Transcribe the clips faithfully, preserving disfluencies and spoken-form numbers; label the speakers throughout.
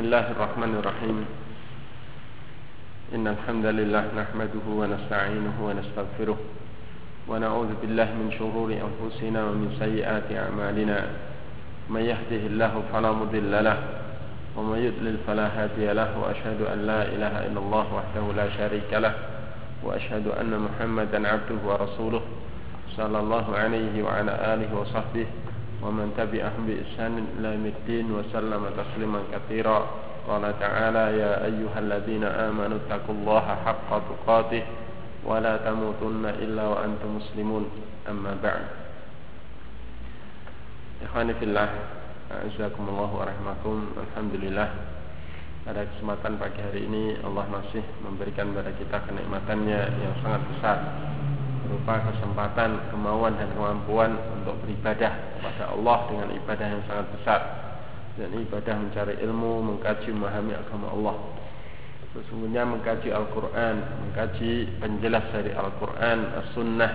Speaker 1: Bismillahirrahmanirrahim. Innal hamdalillah nahmaduhu wa nasta'inuhu wa nastaghfiruh wa na'udzu billahi min shururi anfusina wa min sayyiati a'malina. May yahdihillahu fala mudilla lahu wa may yudlil fala hadiya lahu wa asyhadu an la ilaha illallah wahdahu la syarika lahu wa asyhadu anna Muhammadan 'abduhu wa rasuluh sallallahu alaihi wa ala alihi wa sahbihi wa man tabi'ahum bi ihsanin ila yaumiddin wa sallama tasliman katsira. Qala ta'ala ya ayyuhalladzina amanu taqullaha haqqa tuqatih wa la tamutunna illa wa antum muslimun. Amma ba'd. Ikhwani fillah, a'azzakumullah wa rahmakum. Alhamdulillah, pada kesempatan pagi hari ini Allah masih memberikan kepada kita kenikmatannya yang sangat besar, berupa kesempatan, kemauan dan kemampuan untuk beribadah kepada Allah dengan ibadah yang sangat besar, dan ibadah mencari ilmu, mengkaji, memahami agama Allah. Sesungguhnya mengkaji Al-Quran, mengkaji penjelas dari Al-Quran, As-Sunnah,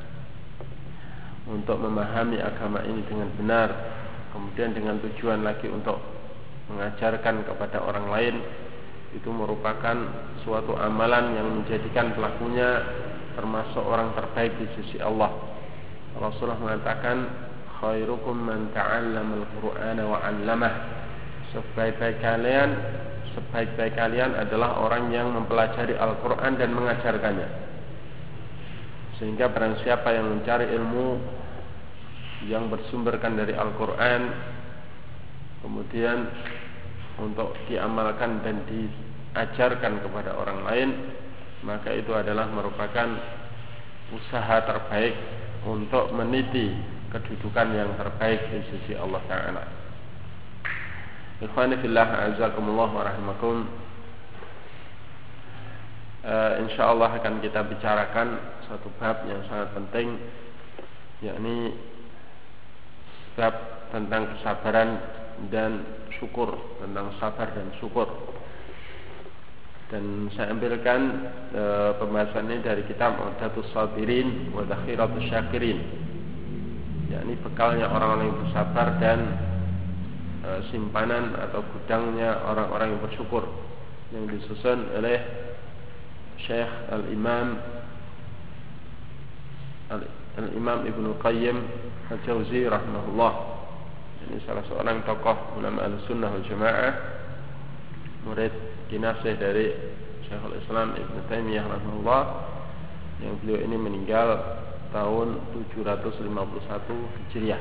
Speaker 1: untuk memahami agama ini dengan benar, kemudian dengan tujuan lagi untuk mengajarkan kepada orang lain, itu merupakan suatu amalan yang menjadikan pelakunya termasuk orang terbaik di sisi Allah. Rasulullah mengatakan, khairukum man ta'allama al-Qur'ana wa 'allamah. Sebaik-baik kalian, sebaik-baik kalian adalah orang yang mempelajari Al-Qur'an dan mengajarkannya. Sehingga barang siapa yang mencari ilmu yang bersumberkan dari Al-Qur'an, kemudian untuk diamalkan dan diajarkan kepada orang lain, maka itu adalah merupakan usaha terbaik untuk meniti kedudukan yang terbaik di sisi Allah Ta'ala. Ikhwani fillah, a'azzakumullah wa rahimakum. uh, InsyaAllah akan kita bicarakan satu bab yang sangat penting, yakni bab tentang kesabaran dan syukur, tentang sabar dan syukur. Dan saya ambilkan e, pembahasan ini dari kitab U'datus Sabirin wa Dhakhiratus Syakirin, yakni bekalnya orang-orang yang bersabar dan e, simpanan atau gudangnya orang-orang yang bersyukur, yang disusun oleh Syekh Al-Imam Al-Imam Ibnu Qayyim Al-Jauzi rahimahullah. Ini salah seorang tokoh ulama Ahlussunnah wal Jamaah, murid kinasih dari Syekhul Islam Ibnu Taimiyah rahimahullah, yang beliau ini meninggal tahun tujuh ratus lima puluh satu Hijriah.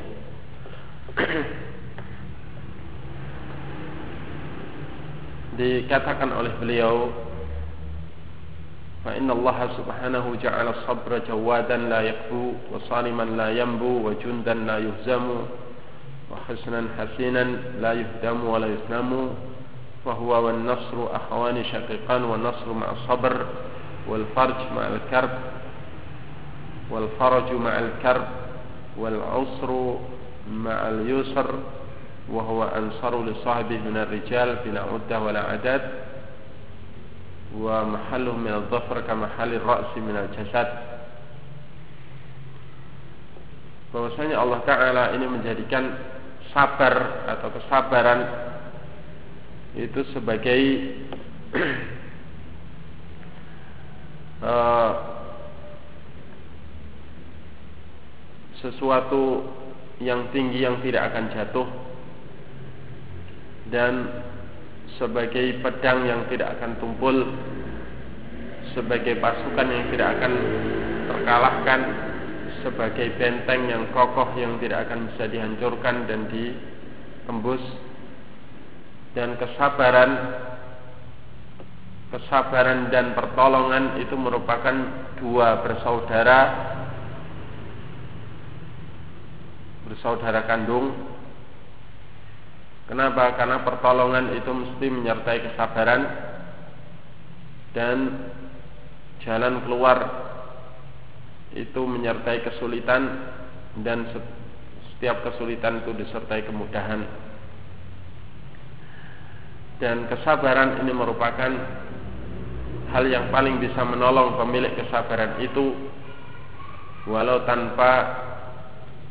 Speaker 1: Dikatakan oleh beliau, fa inna Allah subhanahu ja'ala as-sabra jawadan la yakfu wa saliman la yambu wa jundan la yuhzamu wa husnan hasinan la yuhdamu wa la yusnamu. فهو والنصر أخوان شقيقان والنصر مع الصبر والفرج مع الكرب والفرج مع الكرب والعسر مع اليسر وهو أنصر لصاحبه من الرجال بلا عدة ولا عدد ومحله من الظفر كمحل الرأس من الجسد. Bahwasanya Allah Ta'ala ini menjadikan sabar atau kesabaran itu sebagai uh, sesuatu yang tinggi yang tidak akan jatuh, dan sebagai pedang yang tidak akan tumpul, sebagai pasukan yang tidak akan terkalahkan, sebagai benteng yang kokoh yang tidak akan bisa dihancurkan dan ditembus. Dan kesabaran Kesabaran dan pertolongan itu merupakan dua bersaudara Bersaudara kandung. Kenapa? Karena pertolongan itu mesti menyertai kesabaran, dan jalan keluar itu menyertai kesulitan, dan setiap kesulitan itu disertai kemudahan. Dan kesabaran ini merupakan hal yang paling bisa menolong pemilik kesabaran itu, walau tanpa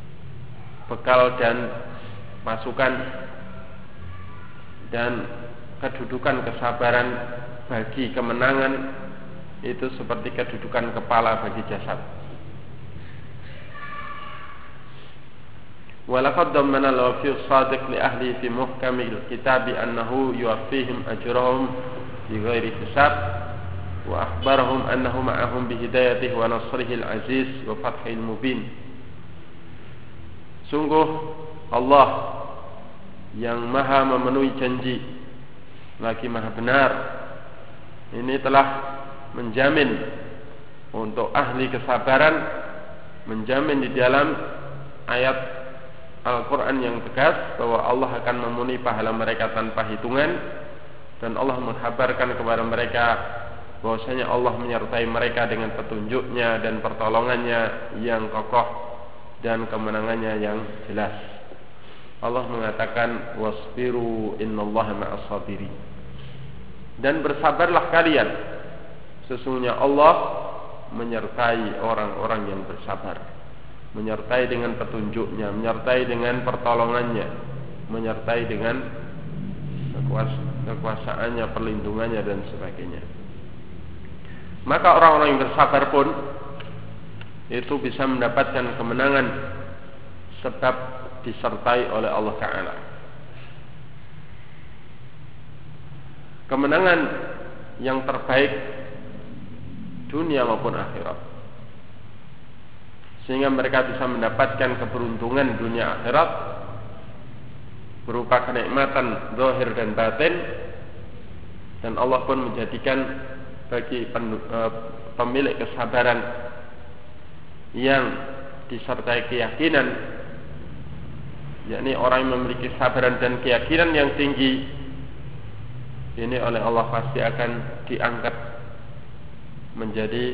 Speaker 1: bekal dan pasukan, dan kedudukan kesabaran bagi kemenangan itu seperti kedudukan kepala bagi jasad. Walaqad dammana al-wafi as-sadiq li ahli fi muhkamil kitabi annahu yuwaffihim ajrahum bighairi hisab wa akhbarahum annahu ma'ahum bihidayatihi wa nasrihi al-aziz wa fathil mubin. Sungguh Allah yang maha memenuhi janji lagi maha benar ini telah menjamin untuk ahli kesabaran, menjamin di dalam ayat Al-Quran yang tegas bahwa Allah akan memenuhi pahala mereka tanpa hitungan, dan Allah menghabarkan kepada mereka bahwasanya Allah menyertai mereka dengan petunjuknya dan pertolongannya yang kokoh dan kemenangannya yang jelas. Allah mengatakan wasbiru innallaha ma'as sabirin, dan bersabarlah kalian, sesungguhnya Allah menyertai orang-orang yang bersabar, menyertai dengan petunjuknya, menyertai dengan pertolongannya, menyertai dengan kekuasaannya, perlindungannya dan sebagainya. Maka orang-orang yang bersabar pun itu bisa mendapatkan kemenangan sebab disertai oleh Allah Ta'ala. Kemenangan yang terbaik dunia maupun akhirat, sehingga mereka bisa mendapatkan keberuntungan dunia akhirat berupa kenikmatan zahir dan batin, dan Allah pun menjadikan bagi pemilik kesabaran yang disertai keyakinan, yakni orang yang memiliki kesabaran dan keyakinan yang tinggi, ini oleh Allah pasti akan diangkat menjadi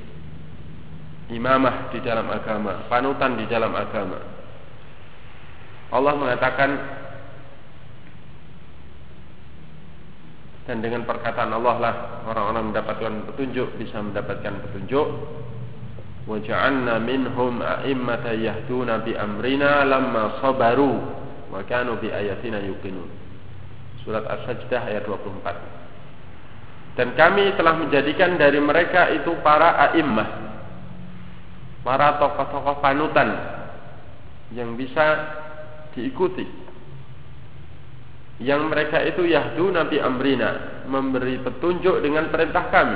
Speaker 1: imamah di dalam agama, panutan di dalam agama. Allah mengatakan, dan dengan perkataan Allah lah orang-orang mendapatkan petunjuk, bisa mendapatkan petunjuk. Wa ja'alna minhum a'immatan yahduna bi amrina lamma sabaru wa kanu bi ayatina yuqinun. Surat As-Sajdah ayat dua puluh empat. Dan kami telah menjadikan dari mereka itu para a'immah, para tokoh-tokoh panutan yang bisa diikuti, yang mereka itu yahduna bi amrina, memberi petunjuk dengan perintah kami.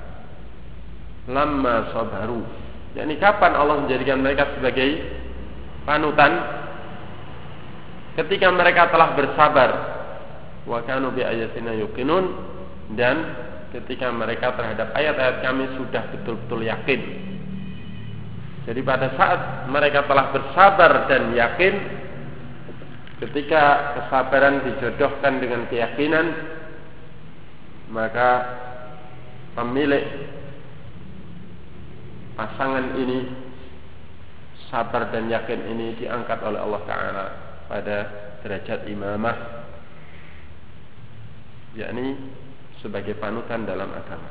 Speaker 1: Lamma sabaru, yakni kapan Allah menjadikan mereka sebagai panutan? Ketika mereka telah bersabar, wa kanu bi ayatina yuqinun, dan ketika mereka terhadap ayat-ayat kami sudah betul-betul yakin. Jadi pada saat mereka telah bersabar dan yakin, ketika kesabaran dijodohkan dengan keyakinan, maka pemilik pasangan ini, sabar dan yakin ini, diangkat oleh Allah Ta'ala pada derajat imamah, yakni sebagai panutan dalam agama.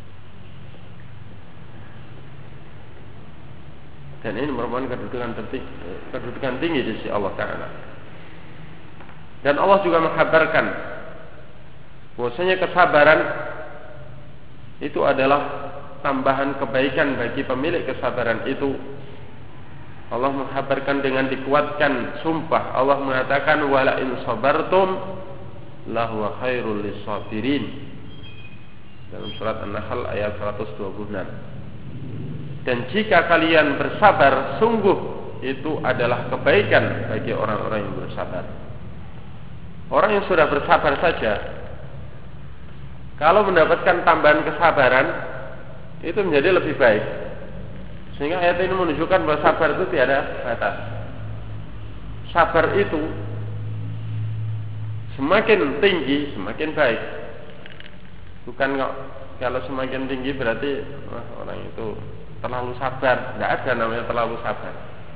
Speaker 1: Dan ini merupakan kedudukan tinggi, kedudukan tinggi di sisi Allah Ta'ala. Dan Allah juga mengkabarkan bahwasanya kesabaran itu adalah tambahan kebaikan bagi pemilik kesabaran itu. Allah mengkabarkan dengan dikuatkan sumpah. Allah mengatakan wala in sabartum lahu khairul lisabirin, dalam surat An-Nahl ayat seratus dua puluh enam. Dan jika kalian bersabar, sungguh itu adalah kebaikan bagi orang-orang yang bersabar. Orang yang sudah bersabar saja, kalau mendapatkan tambahan kesabaran, itu menjadi lebih baik. Sehingga ayat ini menunjukkan bahwa sabar itu tiada batas. Sabar itu semakin tinggi semakin baik. Bukan kok kalau semakin tinggi berarti wah, orang itu terlalu sabar. Tidak ada namanya terlalu sabar.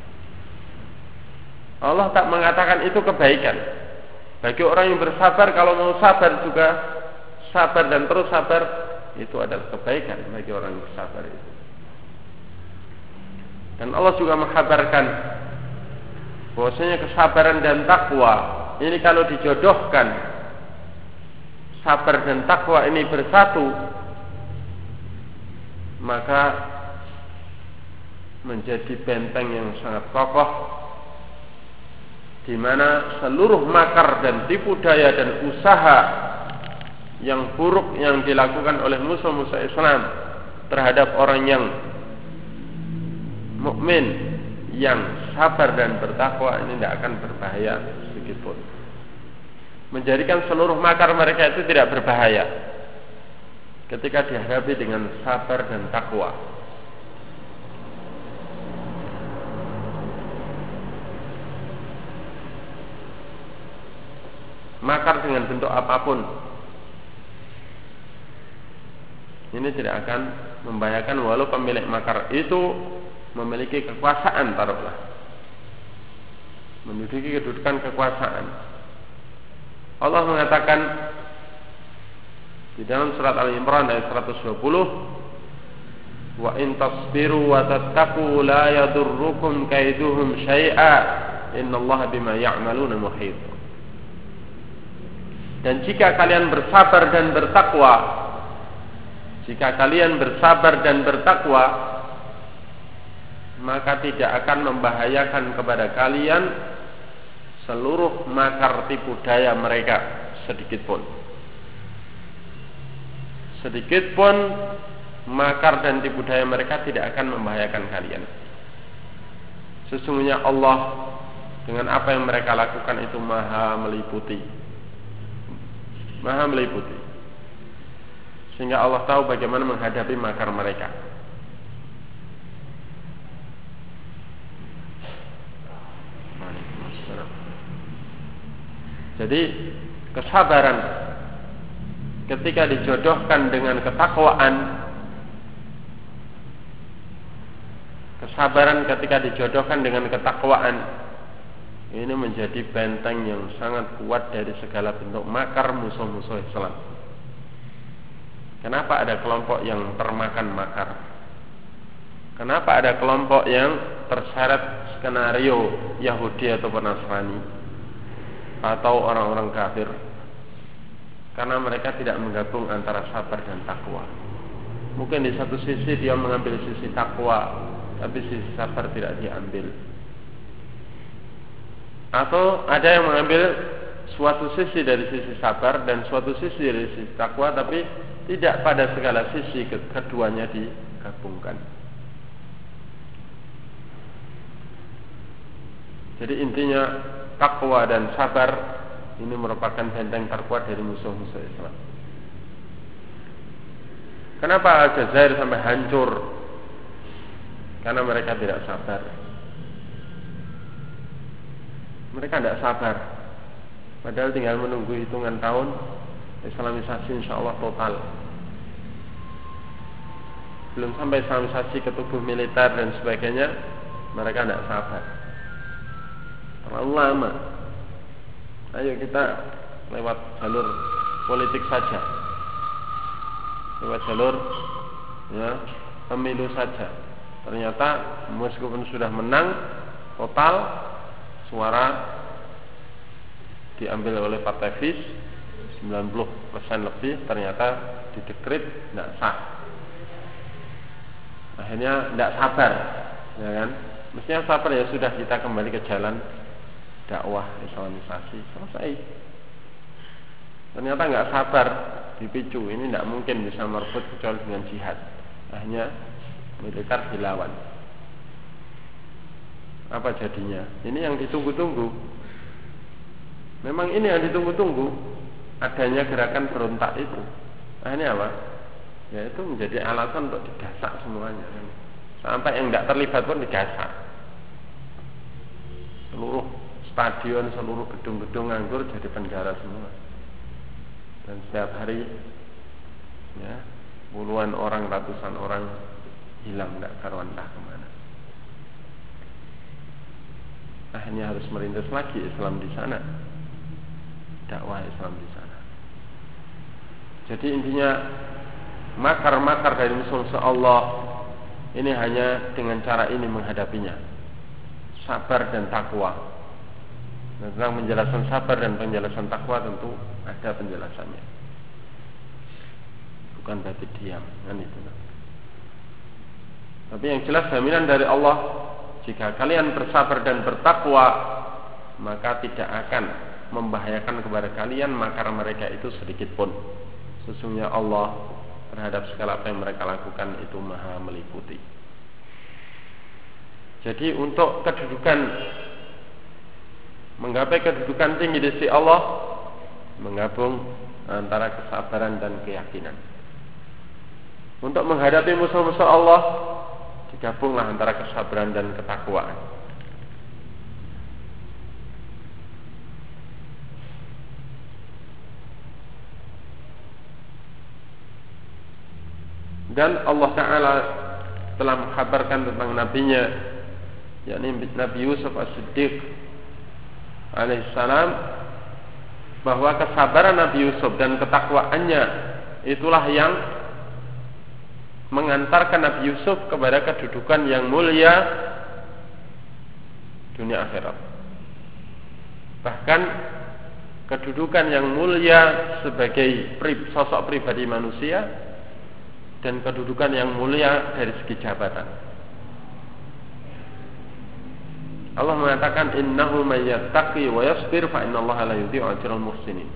Speaker 1: Allah tak mengatakan itu kebaikan. Bagi orang yang bersabar, kalau mau sabar juga sabar dan terus sabar, itu adalah kebaikan bagi orang yang bersabar itu. Dan Allah juga mengkabarkan bahwasanya kesabaran dan takwa ini kalau dijodohkan, sabar dan takwa ini bersatu, maka menjadi benteng yang sangat kokoh, di mana seluruh makar dan tipu daya dan usaha yang buruk yang dilakukan oleh musuh-musuh Islam terhadap orang yang mukmin, yang sabar dan bertakwa, ini tidak akan berbahaya sedikitpun. Menjadikan seluruh makar mereka itu tidak berbahaya ketika dihadapi dengan sabar dan takwa. Makar dengan bentuk apapun ini tidak akan membahayakan, walau pemilik makar itu memiliki kekuasaan, taruhlah menduduki kedudukan kekuasaan. Allah mengatakan di dalam surat Al-Imran ayat seratus dua puluh, wa in tasbiru wa tattaqu la yadurrukum kaiduhum syai'a innallaha bima ya'maluna muhit. Dan jika kalian bersabar dan bertakwa, jika kalian bersabar dan bertakwa, maka tidak akan membahayakan kepada kalian seluruh makar tipu daya mereka sedikit pun. Sedikit pun makar dan tipu daya mereka tidak akan membahayakan kalian. Sesungguhnya Allah dengan apa yang mereka lakukan itu maha meliputi, maha meliputi, sehingga Allah tahu bagaimana menghadapi makar mereka. Jadi kesabaran ketika dijodohkan dengan ketakwaan, kesabaran ketika dijodohkan dengan ketakwaan, ini menjadi benteng yang sangat kuat dari segala bentuk makar musuh-musuh Islam. Kenapa ada kelompok yang termakan makar? Kenapa ada kelompok yang terseret skenario Yahudi atau Nasrani atau orang-orang kafir? Karena mereka tidak menggabung antara sabar dan takwa. Mungkin di satu sisi dia mengambil sisi takwa, tapi sisi sabar tidak diambil. Atau ada yang mengambil suatu sisi dari sisi sabar dan suatu sisi dari sisi takwa, tapi tidak pada segala sisi keduanya digabungkan. Jadi intinya takwa dan sabar ini merupakan benteng terkuat dari musuh-musuh Islam. Kenapa Aljazair sampai hancur? Karena mereka tidak sabar. Mereka tidak sabar. Padahal tinggal menunggu hitungan tahun, Islamisasi insya Allah total. Belum sampai Islamisasi ke tubuh militer dan sebagainya, mereka tidak sabar. Terlalu lama. Ayo kita lewat jalur politik saja, lewat jalur ya, pemilu saja. Ternyata meskipun sudah menang total, suara diambil oleh Partai F I S sembilan puluh persen lebih, ternyata didekrit tidak sah. Akhirnya tidak sabar, ya kan? Mestinya sabar, ya sudah, kita kembali ke jalan dakwah Islamisasi, selesai. Ternyata nggak sabar, dipicu, ini tidak mungkin bisa merebut kecuali dengan jihad. Akhirnya militer dilawan. Apa jadinya? Ini yang ditunggu-tunggu. Memang ini yang ditunggu-tunggu, adanya gerakan berontak itu. Akhirnya apa? Ya itu menjadi alasan untuk digasak semuanya. Sampai yang tidak terlibat pun digasak. Seluruh stadion, seluruh gedung-gedung nganggur jadi penjara semua. Dan setiap hari ya, puluhan orang, ratusan orang hilang, tidak karuan entah kemana. Akhirnya harus merintis lagi Islam di sana, dakwah Islam di sana. Jadi intinya makar-makar dari musuh-musuh Allah ini hanya dengan cara ini menghadapinya, sabar dan takwa. Nah, tentang penjelasan sabar dan penjelasan takwa tentu ada penjelasannya. bukan berarti diam, kan itu. Tapi yang jelas jaminan dari Allah, jika kalian bersabar dan bertakwa, maka tidak akan membahayakan kepada kalian makar mereka itu sedikit pun. Sesungguhnya Allah terhadap segala apa yang mereka lakukan itu maha meliputi. Jadi untuk kedudukan, menggapai kedudukan tinggi di sisi Allah, menggabung antara kesabaran dan keyakinan. Untuk menghadapi musuh-musuh Allah, digabunglah antara kesabaran dan ketakwaan. Dan Allah Ta'ala telah mengkhabarkan tentang nabinya, yakni Nabi Yusuf As-Siddiq alaihissalam, bahwa kesabaran Nabi Yusuf dan ketakwaannya itulah yang mengantarkan Nabi Yusuf kepada kedudukan yang mulia dunia akhirat. Bahkan kedudukan yang mulia sebagai sosok pribadi manusia dan kedudukan yang mulia dari segi jabatan. Allah mengatakan innahu may yattaqi wa yasbir fa innallaha la yudhi'u ajral muhsinin.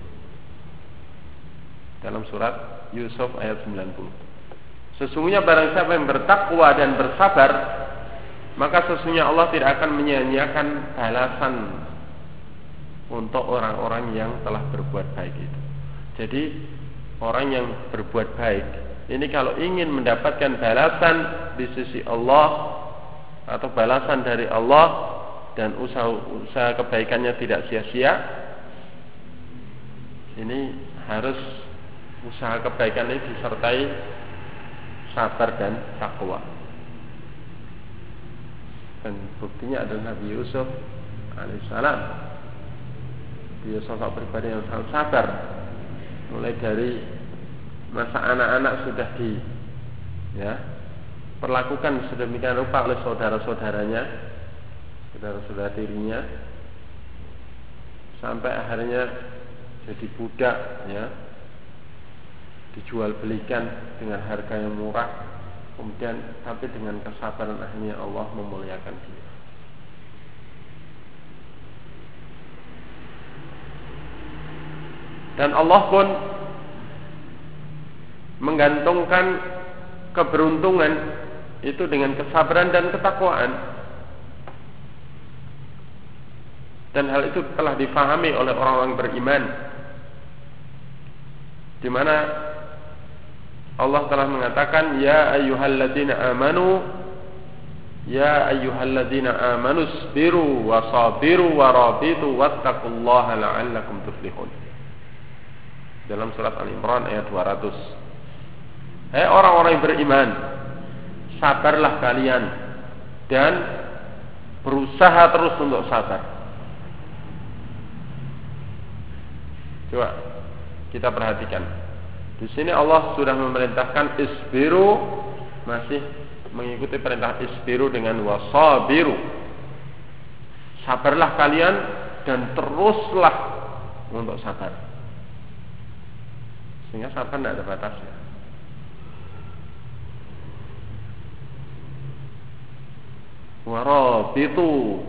Speaker 1: Dalam surat Yusuf ayat sembilan puluh. Sesungguhnya barang siapa yang bertakwa dan bersabar, maka sesungguhnya Allah tidak akan menyia-nyiakan balasan untuk orang-orang yang telah berbuat baik itu. Jadi orang yang berbuat baik ini kalau ingin mendapatkan balasan di sisi Allah atau balasan dari Allah dan usaha-usaha kebaikannya tidak sia-sia, ini harus usaha kebaikan ini disertai sabar dan takwa. Dan buktinya adalah Nabi Yusuf alaihissalam. Dia sosok pribadi yang sangat sabar. Mulai dari masa anak-anak sudah di ya, perlakukan sedemikian rupa oleh saudara-saudaranya, saudara-saudara dirinya, sampai akhirnya jadi budak, ya, dijual belikan dengan harga yang murah, kemudian tapi dengan kesabaran akhirnya Allah memuliakan dia. Dan Allah pun menggantungkan keberuntungan itu dengan kesabaran dan ketakwaan. Dan hal itu telah difahami oleh orang-orang beriman, di mana Allah telah mengatakan ya ayyuhalladzina amanu ya ayyuhalladzina amanu sabiru wa sabiru wa rabitu wattaqullaha la'allakum tuflihun. Dalam surat Al-Imran ayat dua ratus. Hai orang-orang yang beriman, sabarlah kalian dan berusaha terus untuk sabar. Coba kita perhatikan. Di sini Allah sudah memerintahkan isbiru, masih mengikuti perintah isbiru dengan wasabiru. Sabarlah kalian dan teruslah untuk sabar. Sehingga sabar tidak ada batasnya. Warabitu,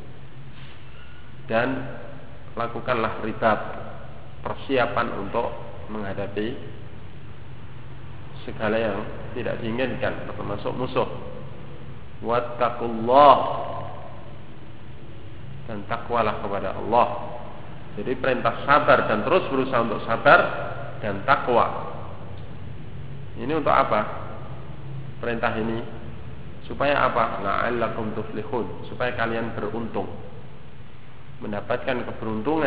Speaker 1: dan lakukanlah ribat, persiapan untuk menghadapi segala yang tidak diinginkan, termasuk musuh. Wattaqullah, dan takwalah kepada Allah. Jadi perintah sabar dan terus berusaha untuk sabar dan takwa. Ini untuk apa? Perintah ini supaya apa? La'allakum tuflihun, supaya kalian beruntung, mendapatkan keberuntungan.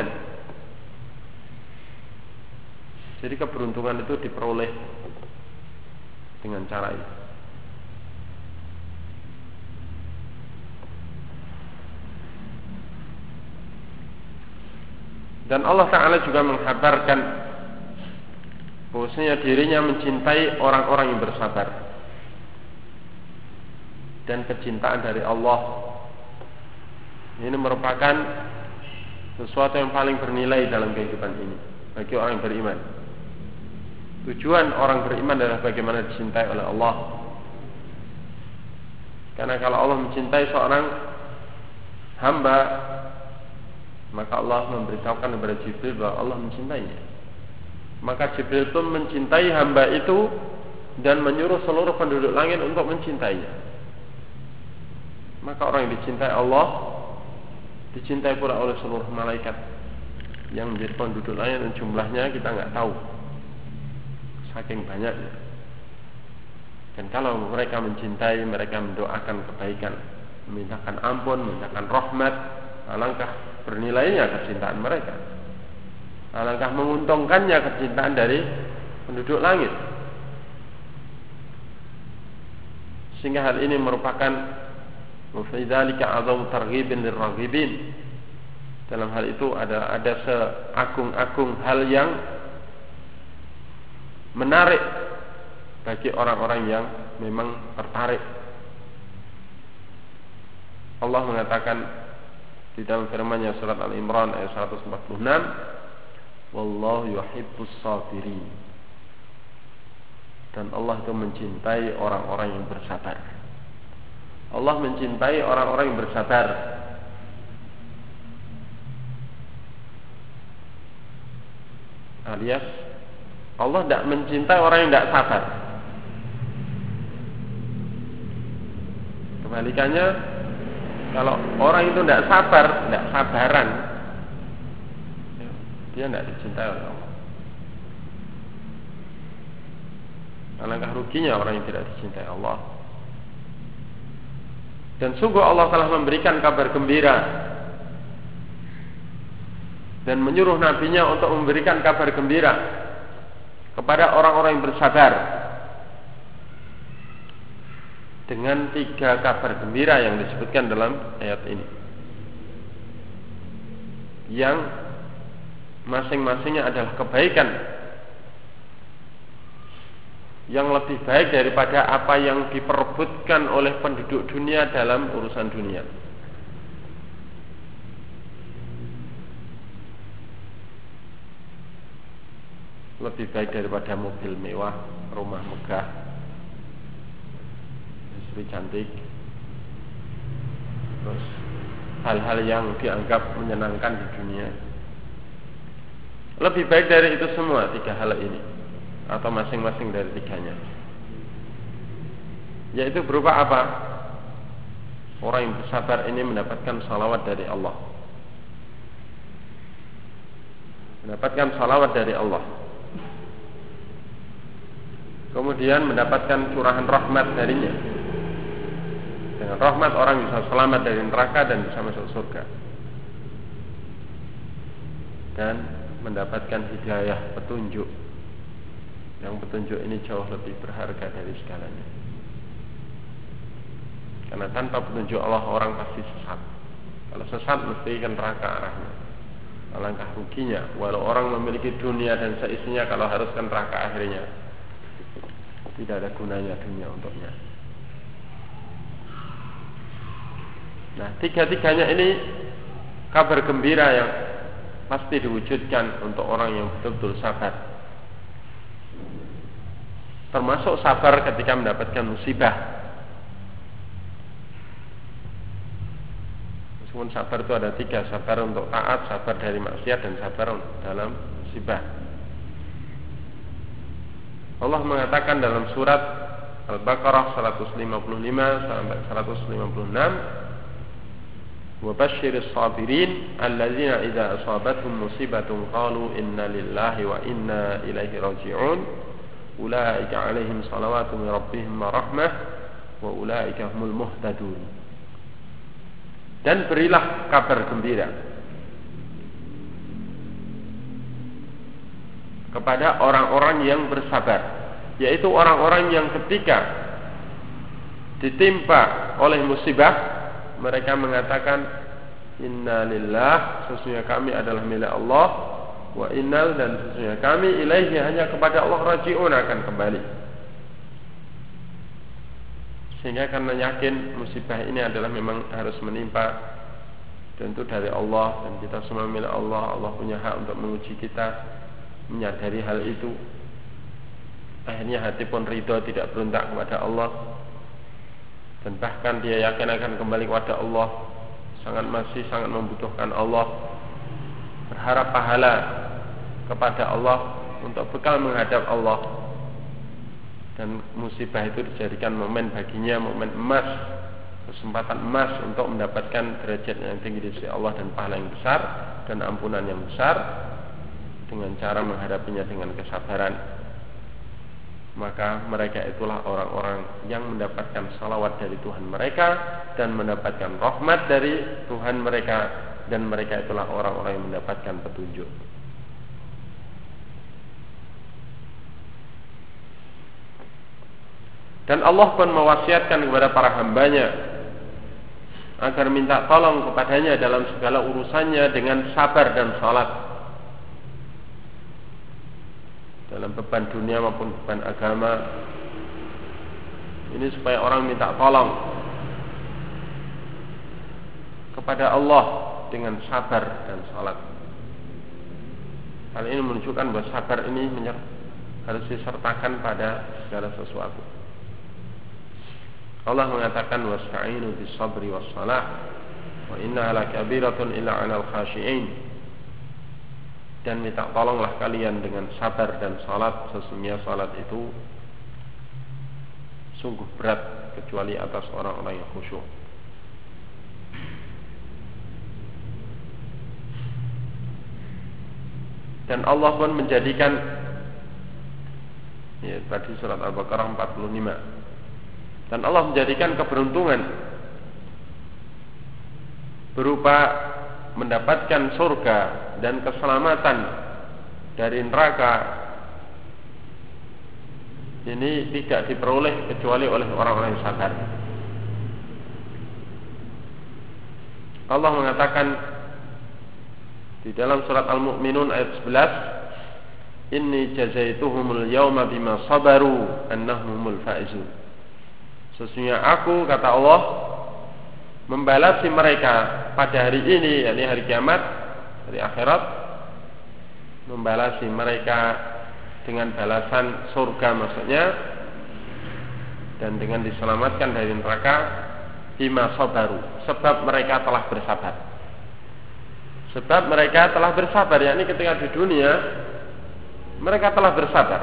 Speaker 1: Jadi keberuntungan itu diperoleh dengan cara ini. Dan Allah Ta'ala juga menghabarkan bahwasanya dirinya mencintai orang-orang yang bersabar. Dan kecintaan dari Allah ini merupakan sesuatu yang paling bernilai dalam kehidupan ini bagi orang yang beriman. Tujuan orang beriman adalah bagaimana dicintai oleh Allah. Karena kalau Allah mencintai seorang hamba, maka Allah memberitahukan kepada Jibril bahwa Allah mencintainya. Maka Jibril pun mencintai hamba itu dan menyuruh seluruh penduduk langit untuk mencintainya. Maka orang yang dicintai Allah dicintai pula oleh seluruh malaikat yang menjadi penduduk langit, dan jumlahnya kita nggak tahu, saking banyaknya. Dan kalau mereka mencintai, mereka mendoakan kebaikan, memintakan ampun, memintakan rahmat, alangkah bernilainya kecintaan mereka, alangkah menguntungkannya kecintaan dari penduduk langit. Sehingga hal ini merupakan mufidalika azam targhibin lirraghibin. Dalam hal itu ada ada seagung-agung hal yang menarik bagi orang-orang yang memang tertarik. Allah mengatakan di dalam firman-Nya surat Al-Imran ayat seratus empat puluh enam, wallahu yuhibbus sabirin. Dan Allah itu mencintai orang-orang yang bersabar. Allah mencintai orang-orang yang bersabar. Alias Allah tidak mencintai orang yang tidak sabar. Kebalikannya, kalau orang itu tidak sabar, tidak sabaran, dia tidak dicintai oleh Allah. Alangkah ruginya orang yang tidak dicintai Allah. Dan sungguh Allah telah memberikan kabar gembira dan menyuruh nabinya untuk memberikan kabar gembira kepada orang-orang yang bersabar dengan tiga kabar gembira yang disebutkan dalam ayat ini, yang masing-masingnya adalah kebaikan yang lebih baik daripada apa yang diperebutkan oleh penduduk dunia dalam urusan dunia. Lebih baik daripada mobil mewah, rumah megah, istri cantik, terus hal-hal yang dianggap menyenangkan di dunia. Lebih baik dari itu semua tiga hal ini, atau masing-masing dari tiganya, yaitu berupa apa? Orang yang bersabar ini mendapatkan salawat dari Allah, mendapatkan salawat dari Allah, kemudian mendapatkan curahan rahmat darinya. Dengan rahmat orang bisa selamat dari neraka dan bisa masuk surga, dan mendapatkan hidayah, petunjuk. Yang petunjuk ini jauh lebih berharga dari segalanya. Karena tanpa petunjuk Allah orang pasti sesat. Kalau sesat mesti ke neraka arahnya. Alangkah ruginya, walau orang memiliki dunia dan seisinya, kalau harus ke neraka akhirnya tidak ada gunanya dunia untuknya. Nah, tiga-tiganya ini kabar gembira yang pasti diwujudkan untuk orang yang betul-betul sabar. Termasuk sabar ketika mendapatkan musibah. Meskipun sabar itu ada tiga, sabar untuk taat, sabar dari maksiat, dan sabar dalam musibah. Allah mengatakan dalam surat Al-Baqarah seratus lima puluh lima sampai seratus lima puluh enam, wa basyiris sabirin alladzina idza asabatuhum musibatun qalu inna lillahi wa inna ilaihi raji'un ulaika 'alaihim salawatu min rabbihim wa rahmah wa ulaika humul muhtadun. Dan berilah kabar gembira kepada orang-orang yang bersabar, yaitu orang-orang yang ketika ditimpa oleh musibah mereka mengatakan inna lillah, sesungguhnya kami adalah milik Allah, wa innal, dan sesungguhnya kami ilaihi, hanya kepada Allah raji'un, akan kembali. Sehingga karena yakin musibah ini adalah memang harus menimpa, dan itu dari Allah, dan kita semua milik Allah. Allah punya hak untuk menguji kita, menyadari hal itu. akhirnya hati pun ridho, tidak berontak kepada Allah, dan bahkan dia yakin akan kembali kepada Allah, sangat masih sangat membutuhkan Allah, berharap pahala kepada Allah untuk bekal menghadap Allah, dan musibah itu dijadikan momen baginya, momen emas, kesempatan emas untuk mendapatkan derajat yang tinggi di sisi Allah dan pahala yang besar dan ampunan yang besar, dengan cara menghadapinya dengan kesabaran. Maka mereka itulah orang-orang yang mendapatkan salawat dari Tuhan mereka dan mendapatkan rahmat dari Tuhan mereka, dan mereka itulah orang-orang yang mendapatkan petunjuk. Dan Allah pun mewasiatkan kepada para hambanya agar minta tolong kepadanya dalam segala urusannya dengan sabar dan salat, dalam beban dunia maupun beban agama. Ini supaya orang minta tolong kepada Allah dengan sabar dan salat. Hal ini menunjukkan bahwa sabar ini harus disertakan pada segala sesuatu. Allah mengatakan wasta'inu bis-sabri was-salah wa innaha lakabiratun illa 'alal khashi'in. Dan minta tolonglah kalian dengan sabar dan salat, sesungguhnya salat itu sungguh berat kecuali atas orang-orang yang khusyuk. Dan Allah pun menjadikan, ya, tadi surat Al-Baqarah empat puluh lima, dan Allah menjadikan keberuntungan berupa mendapatkan surga dan keselamatan dari neraka ini tidak diperoleh kecuali oleh orang-orang yang sabar. Allah mengatakan di dalam surat Al-Mu'minun ayat sebelas, inni jazaituhumul yawma bima sabaru annahumul faizun. Sesungguhnya aku, kata Allah, membalasi mereka pada hari ini, yakni hari kiamat, hari akhirat, membalasi mereka dengan balasan surga maksudnya, dan dengan diselamatkan dari neraka bima sabaru, sebab mereka telah bersabar. Sebab mereka telah bersabar, yakni ketika di dunia mereka telah bersabar.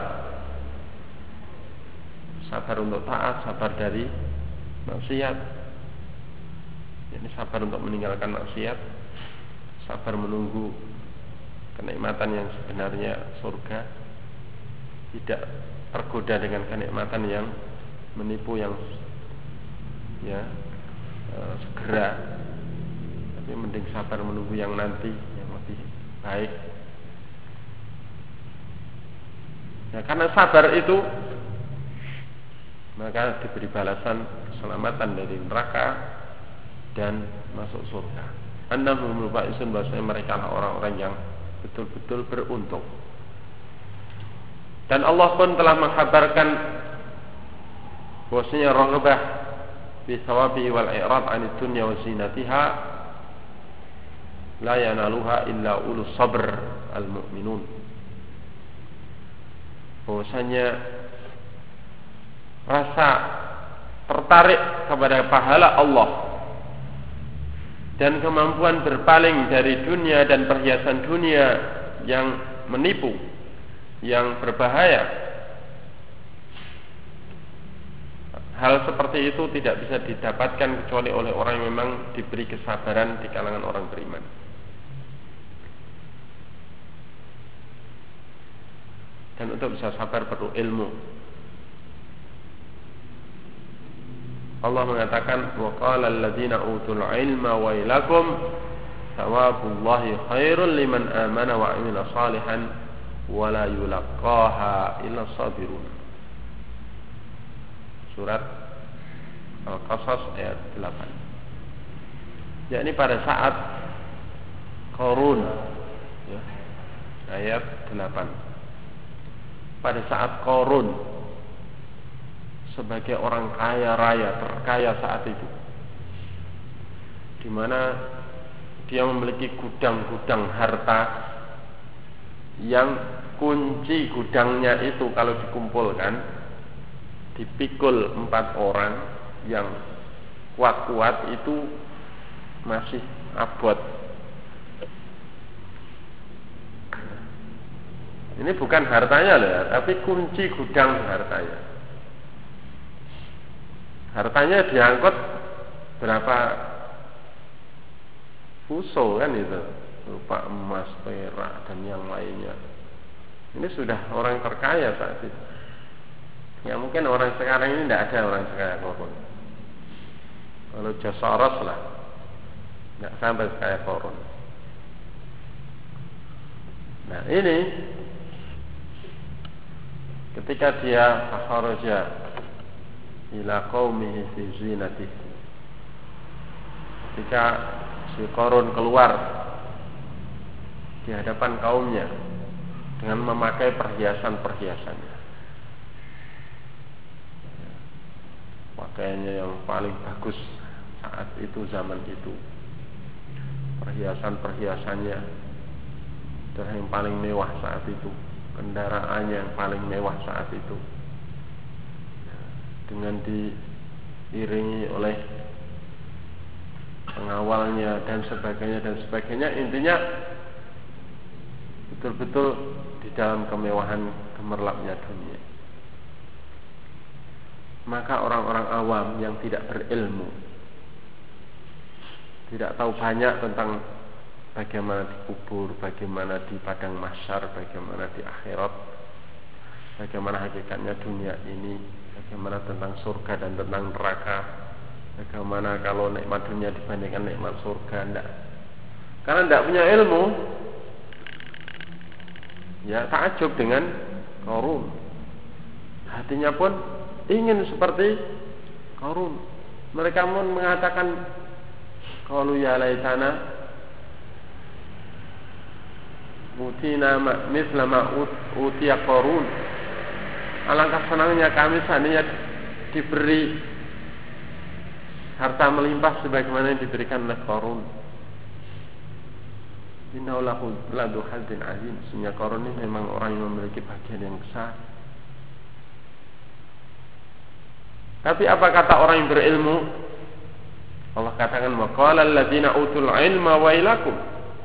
Speaker 1: Sabar untuk taat, sabar dari maksiat, ini sabar untuk meninggalkan maksiat, sabar menunggu kenikmatan yang sebenarnya surga, tidak tergoda dengan kenikmatan yang menipu, yang ya e, segera, tapi mending sabar menunggu yang nanti yang lebih baik. Nah, karena sabar itu maka diberi balasan keselamatan dari neraka dan masuk surga. Annahumul faizun, bahwasanya mereka lah orang-orang yang betul-betul beruntung. Dan Allah pun telah mengkhabarkan bahwasanya raghbah bi thawabi wal i'rad 'anid dunya wa zinatiha la yanaluha illa ulus sabr al mu'minun. Bahwasanya rasa tertarik kepada pahala Allah dan kemampuan berpaling dari dunia dan perhiasan dunia yang menipu, yang berbahaya, hal seperti itu tidak bisa didapatkan kecuali oleh orang yang memang diberi kesabaran di kalangan orang beriman. Dan untuk bisa sabar perlu ilmu. Allah mengatakan wa qala alladziina utul ilma wailakum thawabullahi khairul liman amana wa 'amila shalihan wa la yulaqqaha illa sabirun. Surat Al-Qasas ayat delapan. Yakni pada saat Qarun, ya, ayat delapan. Pada saat Qarun sebagai orang kaya raya, terkaya saat itu, di mana dia memiliki gudang-gudang harta yang kunci gudangnya itu kalau dikumpulkan, dipikul empat orang yang kuat-kuat itu masih abot. Ini bukan hartanya loh ya, tapi kunci gudang hartanya. Hartanya diangkut berapa fuso kan itu, berupa emas, perak dan yang lainnya. Ini sudah orang terkaya saat itu. Ya mungkin orang sekarang ini tidak ada orang sekaya Korun. Kalau Jasoros lah, tidak sampai sekaya Korun. Nah ini ketika dia fakharaja ila qaumihi fi zinatihi, ketika si Korun keluar di hadapan kaumnya dengan memakai perhiasan-perhiasannya, pakaiannya yang paling bagus saat itu, zaman itu, perhiasan-perhiasannya adalah yang paling mewah saat itu, kendaraannya yang paling mewah saat itu, dengan diiringi oleh pengawalnya dan sebagainya dan sebagainya. Intinya betul-betul di dalam kemewahan gemerlapnya dunia. Maka orang-orang awam yang tidak berilmu, tidak tahu banyak tentang bagaimana di kubur, bagaimana di padang mahsyar, bagaimana di akhirat, bagaimana hakikatnya dunia ini, bagaimana tentang surga dan tentang neraka, bagaimana kalau nikmat dunia dibandingkan nikmat surga, enggak. Karena tidak punya ilmu, ya takjub dengan Korun. Hatinya pun ingin seperti Korun. Mereka pun mengatakan, qalu ya laitana utina misla ma utiya Korun. Alangkah senangnya kami seandainya diberi harta melimpah sebagaimana yang diberikan oleh Korun. Innahu ladu hadzin azim. Sesungguhnya Korun ini memang orang yang memiliki bagian yang besar. Tapi apa kata orang yang berilmu? Allah katakan, wa qala alladziina utul ilma wailakum.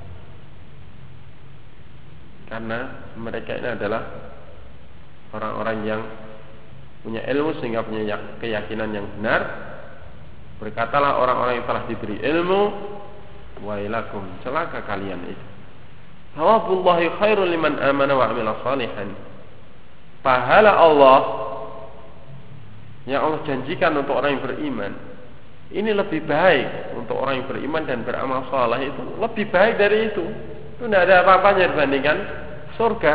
Speaker 1: Karena mereka ini adalah orang-orang yang punya ilmu sehingga punya keyakinan yang benar. Berkatalah orang-orang yang telah diberi ilmu, wailakum, celaka kalian itu. Thawabullahi khairul liman amana wa amila salihan. Pahala Allah yang Allah janjikan untuk orang yang beriman ini lebih baik untuk orang yang beriman dan beramal saleh, itu lebih baik dari itu. Itu tidak ada apa-apanya dibandingkan surga.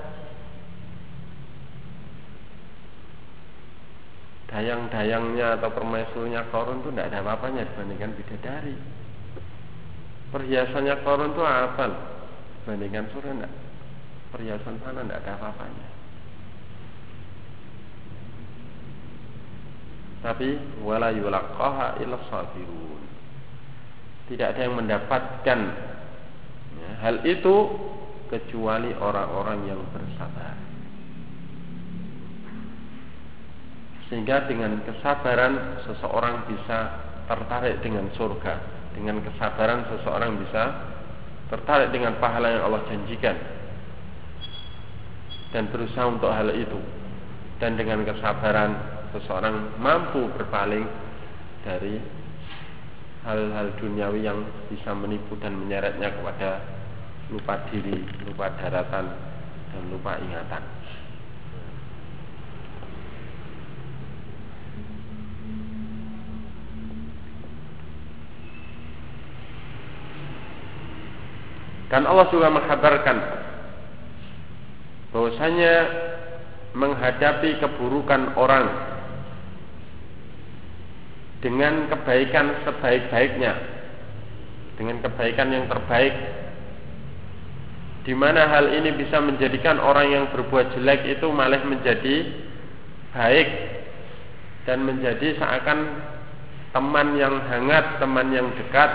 Speaker 1: Dayang-dayangnya atau permaisurnya Korun itu tidak ada apa-apanya dibandingkan bidadari. Perhiasannya Korun itu apa dibandingkan surga? Tidak. Perhiasan sana tidak ada apa-apanya. Tapi wala yulaqqaha illa sabirun. Tidak ada yang mendapatkan ya, hal itu kecuali orang-orang yang bersabar. Sehingga dengan kesabaran seseorang bisa tertarik dengan surga. Dengan kesabaran seseorang bisa tertarik dengan pahala yang Allah janjikan dan berusaha untuk hal itu. Dan dengan kesabaran seseorang mampu berpaling dari hal-hal duniawi yang bisa menipu dan menyeretnya kepada lupa diri, lupa daratan, dan lupa ingatan. Dan Allah juga mengkabarkan bahwasanya menghadapi keburukan orang dengan kebaikan sebaik-baiknya, dengan kebaikan yang terbaik, di mana hal ini bisa menjadikan orang yang berbuat jelek itu malah menjadi baik dan menjadi seakan teman yang hangat, teman yang dekat.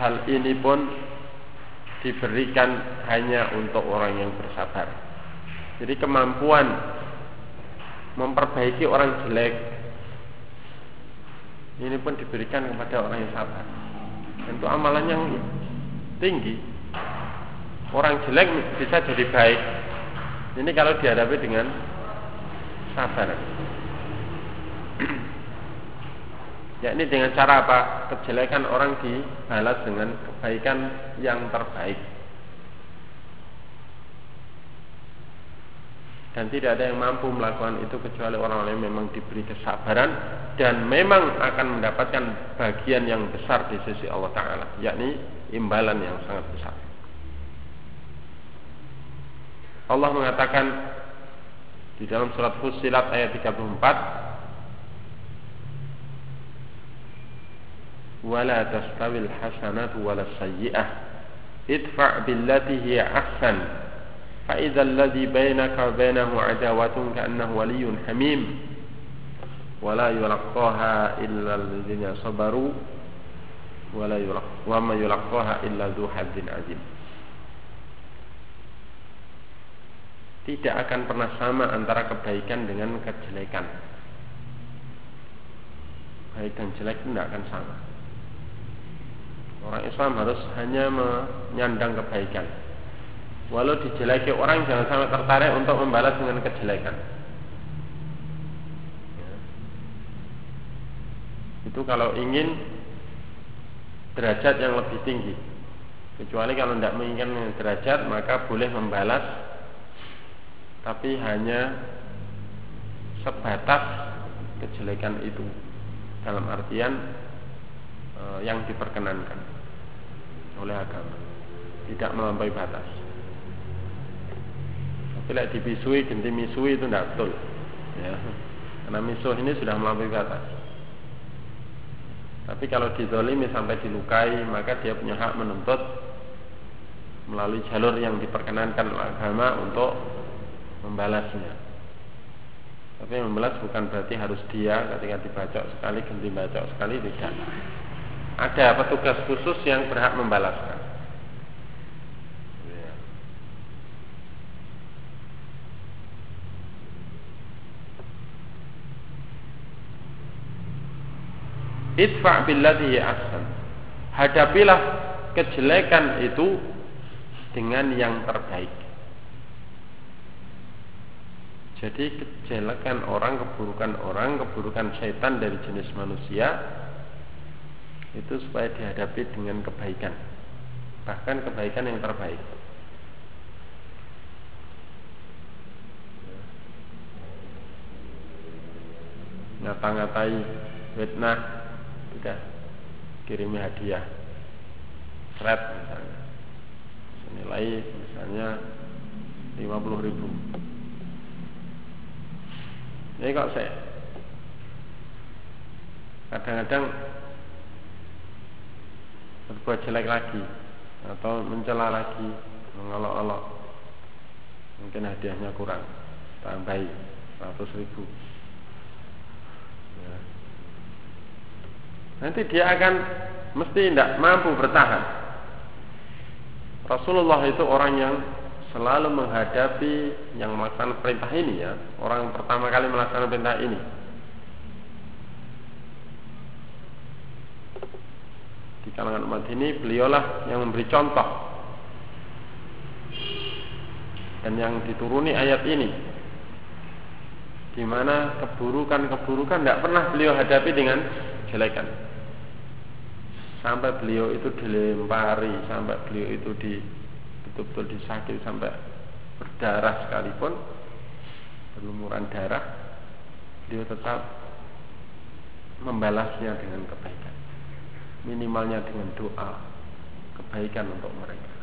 Speaker 1: hal ini pun diberikan hanya untuk orang yang bersabar. Jadi kemampuan memperbaiki orang jelek ini pun diberikan kepada orang yang sabar. Tentu amalan yang tinggi. Orang jelek bisa jadi baik. Ini kalau dihadapi dengan sabar. Ya, ini dengan cara apa? Kejelekan orang dibalas dengan kebaikan yang terbaik. Dan tidak ada yang mampu melakukan itu kecuali orang-orang yang memang diberi kesabaran dan memang akan mendapatkan bagian yang besar di sisi Allah Ta'ala, yakni imbalan yang sangat besar. Allah mengatakan di dalam surat Fussilat ayat tiga puluh empat, wala tastawil hasanatu wala sayyi'ah idfa' billati hiya ahsan fa idzal ladzi bainaka wa bainahu adawatun ka'annahu waliyyun hamim wala yulaqqaha illa alladziina sabaru wala yulaq wa ma yulaqqaha illa dzu hadzin 'adzim. Tidak akan pernah sama antara kebaikan dengan kejelekan. Baik dan jelek tidak akan sama. Orang Islam harus hanya menyandang kebaikan. Walau dijeleki orang, jangan sampai tertarik untuk membalas dengan kejelekan. Ya. Itu kalau ingin derajat yang lebih tinggi. Kecuali kalau tidak menginginkan derajat, maka boleh membalas, tapi hanya sebatas kejelekan itu, dalam artian e, yang diperkenankan oleh agama, tidak melampaui batas. Tapi lek dibisui, ganti misui itu tidak betul, ya. Karena misuh ini sudah melampaui batas. Tapi kalau dizalimi sampai dilukai, maka dia punya hak menuntut melalui jalur yang diperkenankan oleh agama untuk membalasnya. Tapi membalas bukan berarti harus dia ketika dibacok sekali ganti bacok sekali, tidak. Ada petugas khusus yang berhak membalaskan. Ya. Idfa' billati ahsan. Hadapilah kejelekan itu dengan yang terbaik. Jadi kejelekan orang, keburukan orang, keburukan syaitan dari jenis manusia itu supaya dihadapi dengan kebaikan, bahkan kebaikan yang terbaik. Ngata-ngatai, fitnah, sudah kirimi hadiah, seret misalnya, senilai misalnya lima puluh ribu. Jadi kok saya kadang-kadang berbuat jelek lagi atau mencela lagi, mengolok-olok, mungkin hadiahnya kurang, tambahi seratus ribu. Ya. Nanti dia akan mesti tidak mampu bertahan. Rasulullah itu orang yang selalu menghadapi yang melaksanakan perintah ini, ya, orang yang pertama kali melaksanakan perintah ini. Di kalangan umat ini beliaulah yang memberi contoh dan yang dituruni ayat ini, di mana keburukan-keburukan tidak pernah beliau hadapi dengan jelekan. Sampai beliau itu dilempari, sampai beliau itu di betul-betul disakiti sampai berdarah sekalipun, berlumuran darah, beliau tetap membalasnya dengan kebaikan, minimalnya dengan doa kebaikan untuk mereka.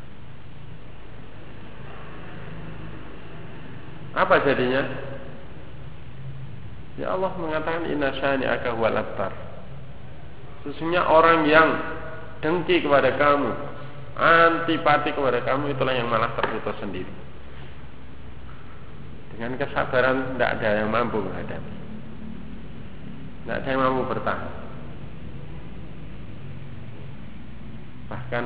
Speaker 1: Apa jadinya? Ya Allah mengatakan inna syani'aka huwal abtar. Sesungguhnya orang yang dengki kepada kamu, antipati kepada kamu, itulah yang malah terputus sendiri. Dengan kesabaran tidak ada yang mampu menghadapi, tidak ada yang mampu bertahan. Bahkan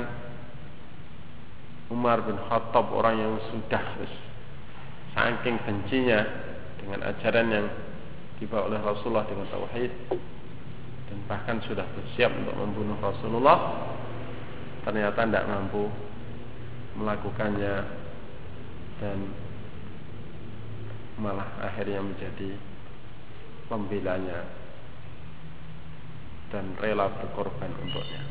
Speaker 1: Umar bin Khattab, orang yang sudah saking bencinya dengan ajaran yang dibawa oleh Rasulullah dengan tauhid, dan bahkan sudah bersiap untuk membunuh Rasulullah, ternyata tidak mampu melakukannya, dan malah akhirnya menjadi pembelanya dan rela berkorban untuknya.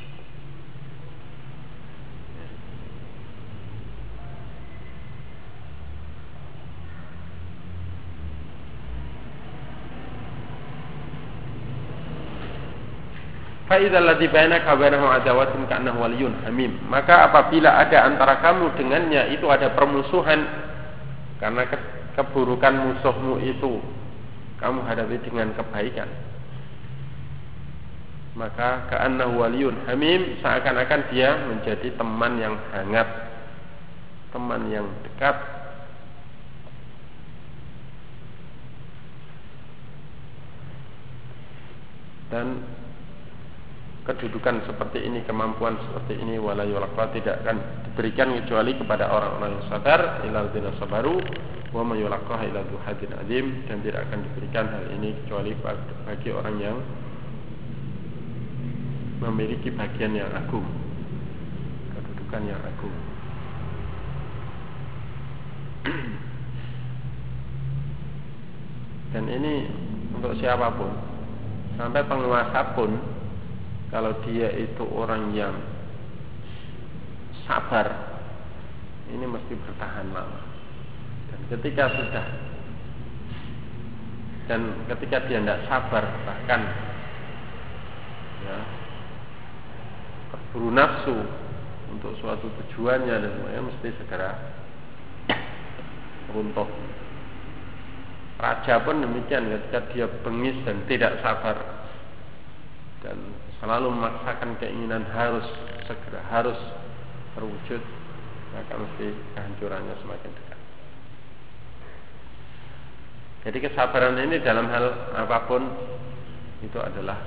Speaker 1: Fa'idhal ladzi bainaka wa bainahu adawatun ka'annahu waliyyun hamim. Maka apabila ada antara kamu dengannya itu ada permusuhan karena keburukan musuhmu itu kamu hadapi dengan kebaikan, maka ka'annahu waliyyun hamim, seakan-akan dia menjadi teman yang hangat, teman yang dekat. Dan kedudukan seperti ini, kemampuan seperti ini, wala yulaqqa, tidak akan diberikan kecuali kepada orang-orang yang sabar, illal ladzina sabaru wa may yulaqqa illa dzu hadzin azim, dan tidak akan diberikan hal ini kecuali bagi orang yang memiliki bagian yang agung, kedudukan yang agung. Dan ini untuk siapapun, sampai penguasa pun, kalau dia itu orang yang sabar, ini mesti bertahan lama. Dan ketika sudah, dan ketika dia tidak sabar, bahkan ya, terburu nafsu untuk suatu tujuannya, dan semuanya mesti segera runtuh. Raja pun demikian, ketika dia bengis dan tidak sabar dan selalu memaksakan keinginan harus segera, harus terwujud, maka mesti kehancurannya semakin dekat. Jadi kesabaran ini dalam hal apapun itu adalah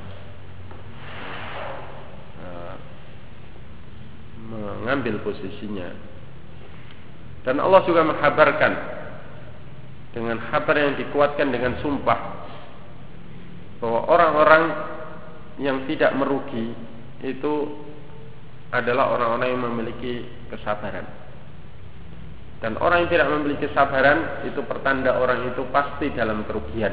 Speaker 1: uh, mengambil posisinya. Dan Allah juga menghabarkan dengan kabar yang dikuatkan dengan sumpah bahwa orang-orang yang tidak merugi itu adalah orang-orang yang memiliki kesabaran. Dan orang yang tidak memiliki kesabaran itu pertanda orang itu pasti dalam kerugian.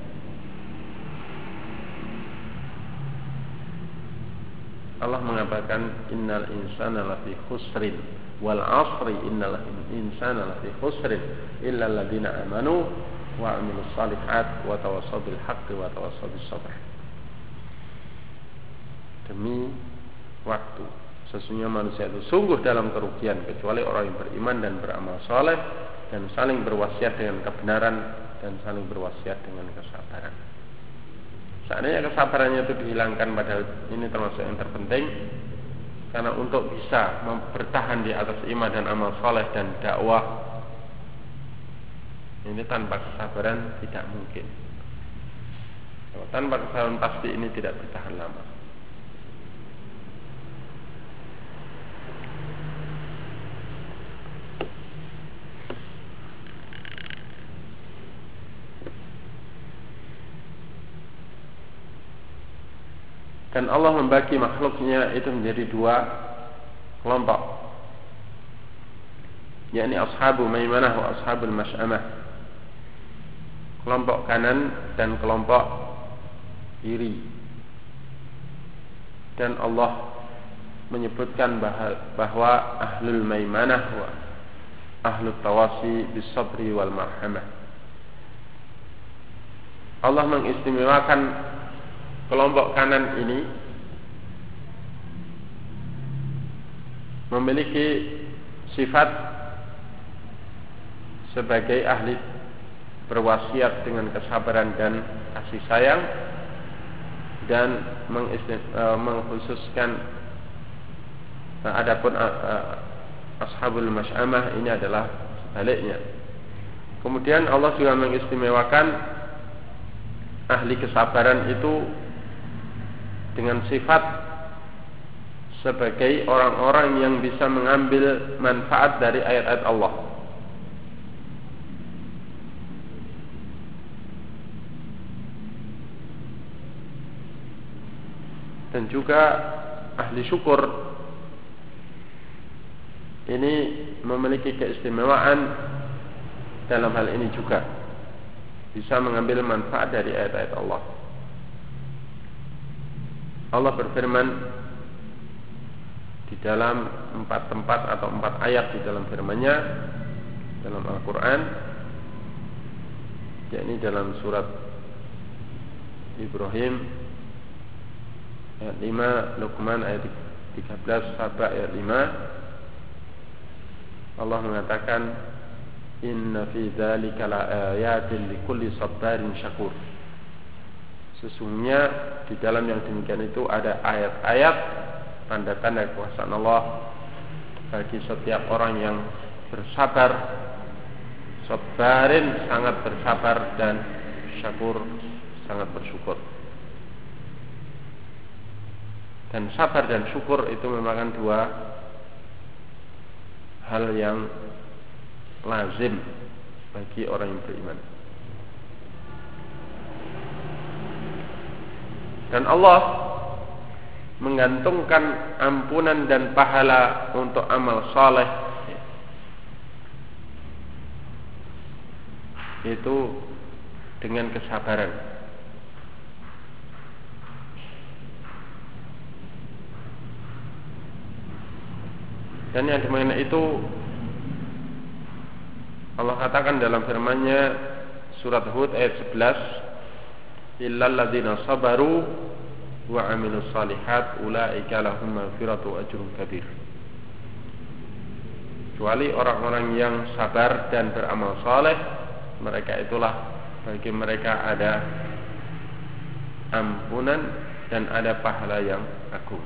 Speaker 1: Allah mengabarkan innal insana lafi khusrin wal 'asri innal insana lafi khusrin illa alladziina amanu wa 'amilus shalihat wa tawassaw bil haqqi wa tawassaw bis sabr. Demi waktu, sesungguhnya manusia itu sungguh dalam kerugian kecuali orang yang beriman dan beramal saleh dan saling berwasiat dengan kebenaran dan saling berwasiat dengan kesabaran. Seandainya kesabarannya itu dihilangkan, padahal ini termasuk yang terpenting, karena untuk bisa bertahan di atas iman dan amal saleh dan dakwah ini tanpa kesabaran tidak mungkin. Kalau tanpa kesabaran pasti ini tidak bertahan lama. Dan Allah membagi makhluknya itu menjadi dua kelompok, yakni ashabu maimanah wa ashabul masy'amah, kelompok kanan dan kelompok kiri. Dan Allah menyebutkan bahwa ahlul maimanah wa ahlut tawasi bis sabri wal marhamah. Allah mengistimewakan kelompok kanan ini memiliki sifat sebagai ahli berwasiat dengan kesabaran dan kasih sayang, dan mengkhususkan adapun ashabul masy'amah ini adalah sebaliknya. Kemudian Allah juga mengistimewakan ahli kesabaran itu dengan sifat sebagai orang-orang yang bisa mengambil manfaat dari ayat-ayat Allah. Dan juga ahli syukur ini memiliki keistimewaan dalam hal ini juga, bisa mengambil manfaat dari ayat-ayat Allah. Allah berfirman di dalam empat tempat atau empat ayat di dalam firman-Nya dalam Al-Quran, yakni dalam surat Ibrahim ayat lima, Luqman ayat tiga belas, Saba ayat lima. Allah mengatakan, inna fi dzalika laayatin likulli sabarin syakur. Sesungguhnya di dalam yang demikian itu ada ayat-ayat, tanda-tanda kekuasaan Allah bagi setiap orang yang bersabar, sabarin sangat bersabar, dan syakur sangat bersyukur. Dan sabar dan syukur itu merupakan dua hal yang lazim bagi orang yang beriman. Dan Allah menggantungkan ampunan dan pahala untuk amal saleh itu dengan kesabaran. Dan yang dimana itu Allah katakan dalam firman-Nya surat Hud ayat sebelas, illal ladzina sabaru wa amilus salihat ulaika lahum maghfiratu wa ajrun kabir. Kecuali orang-orang yang sabar dan beramal saleh, mereka itulah bagi mereka ada ampunan dan ada pahala yang agung.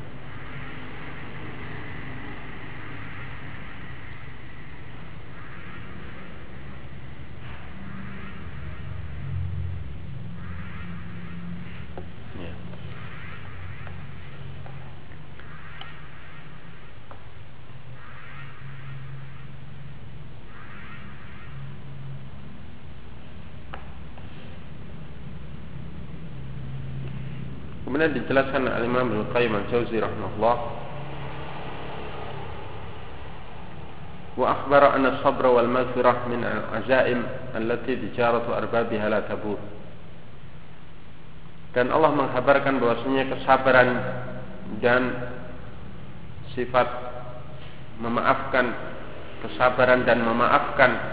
Speaker 1: Kemudian dijelaskan oleh Imam Ibnu Qayyim al-Jauzi rahimahullah, wa akhbara anna as-sabra wal maghfirah min al-azaim allati tijaratu arbabiha la tabur. Dan Allah menghabarkan bahwasanya kesabaran dan sifat memaafkan, kesabaran dan memaafkan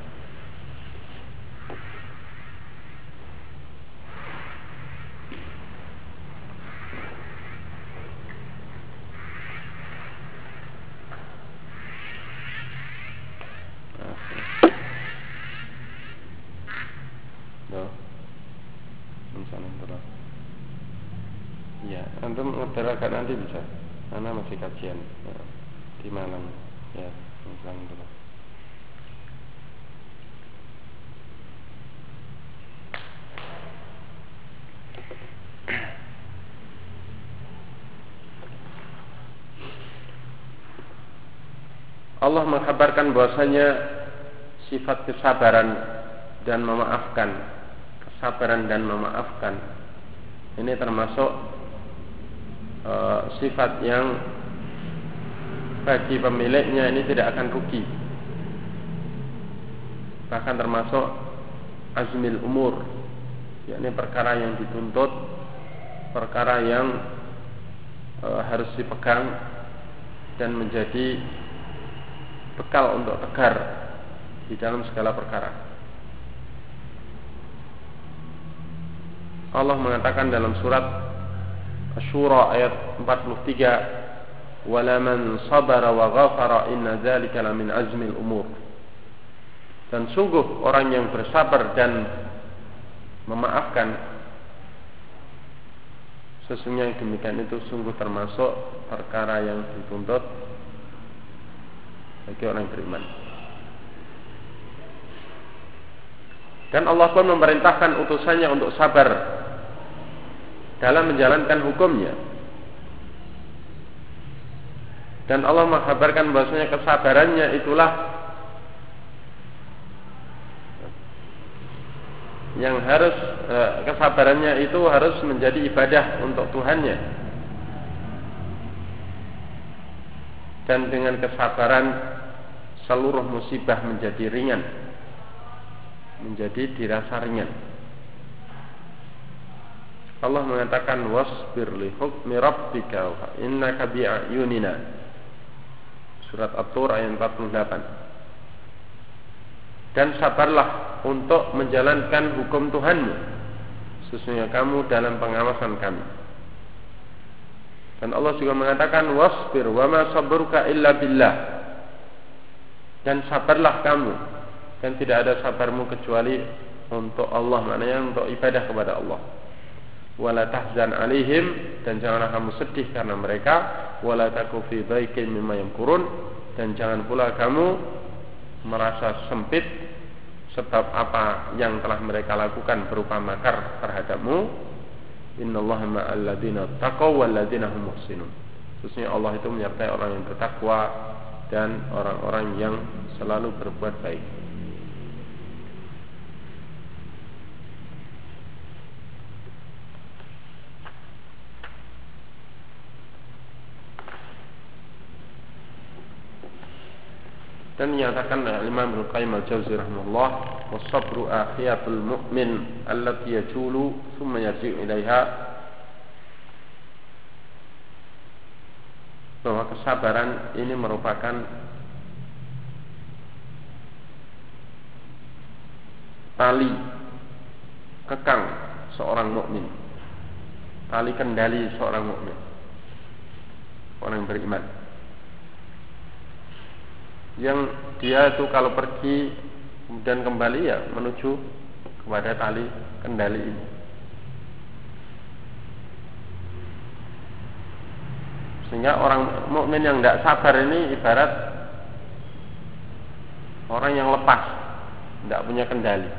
Speaker 1: ya, antum ngeterakan nanti bisa. Karena masih kajian ya, di Malang ya, misalnya dulu. Allah mengkabarkan bahwasanya sifat kesabaran dan memaafkan, kesabaran dan memaafkan ini termasuk uh, sifat yang bagi pemiliknya ini tidak akan rugi, bahkan termasuk azmil umur, yakni perkara yang dituntut, perkara yang uh, harus dipegang dan menjadi bekal untuk tegar di dalam segala perkara. Allah mengatakan dalam surat Asy-Syura ayat empat puluh tiga, "Wala man sabara wa ghafara inna dzalika lamin azmil umur." Dan sungguh orang yang bersabar dan memaafkan, sesungguhnya yang demikian itu sungguh termasuk perkara yang dituntut bagi orang yang beriman. Dan Allah pun memerintahkan utusannya untuk sabar dalam menjalankan hukumnya. Dan Allah mengkabarkan bahwasanya kesabarannya itulah yang harus kesabarannya itu harus menjadi ibadah untuk Tuhannya. Dan dengan kesabaran seluruh musibah menjadi ringan, menjadi dirasa ringan. Allah mengatakan wasbir li hukmi rabbika innaka bi'ayunina. Surat At-Tur ayat empat puluh delapan. Dan sabarlah untuk menjalankan hukum Tuhanmu, sesungguhnya kamu dalam pengawasan kami. Dan Allah juga mengatakan wasbir wa ma sabruka illa billah. Dan sabarlah kamu, dan tidak ada sabarmu kecuali untuk Allah, maknanya untuk ibadah kepada Allah. Wala tahzan alaihim, dan janganlah kamu sedih karena mereka. Wala taku fi dhaiqin mimma yamkurun, dan jangan pula kamu merasa sempit sebab apa yang telah mereka lakukan berupa makar terhadapmu. Innallaha ma'al ladzina taqaw wal ladzina hum muhsinun. Sesungguhnya Allah itu menyertai orang yang bertakwa dan orang-orang yang selalu berbuat baik. Dan dinyatakan oleh Imam Ibnu Qayyim al-Jauzi rahimahullah, was-sabru akhiyatul mu'min allati yajulu thumma yarji'u ilaiha, bahwa kesabaran ini merupakan tali kekang seorang mukmin, tali kendali seorang mukmin, orang yang beriman, yang dia itu kalau pergi kemudian kembali ya menuju kepada tali kendali ini. Sehingga orang mukmin yang tidak sabar ini ibarat orang yang lepas, tidak punya kendali.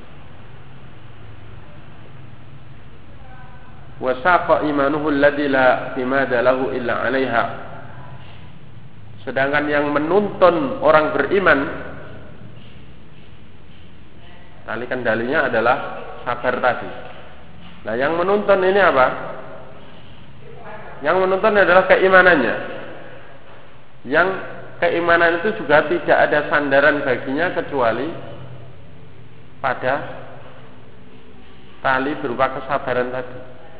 Speaker 1: Wasaqa imanuhu alladzi la timada lahu illa 'alaiha. Sedangkan yang menuntun orang beriman, tali kendalinya adalah sabar tadi. Nah, yang menuntun ini apa? Yang menuntun adalah keimanannya. Yang keimanan itu juga tidak ada sandaran baginya kecuali pada tali berupa kesabaran tadi.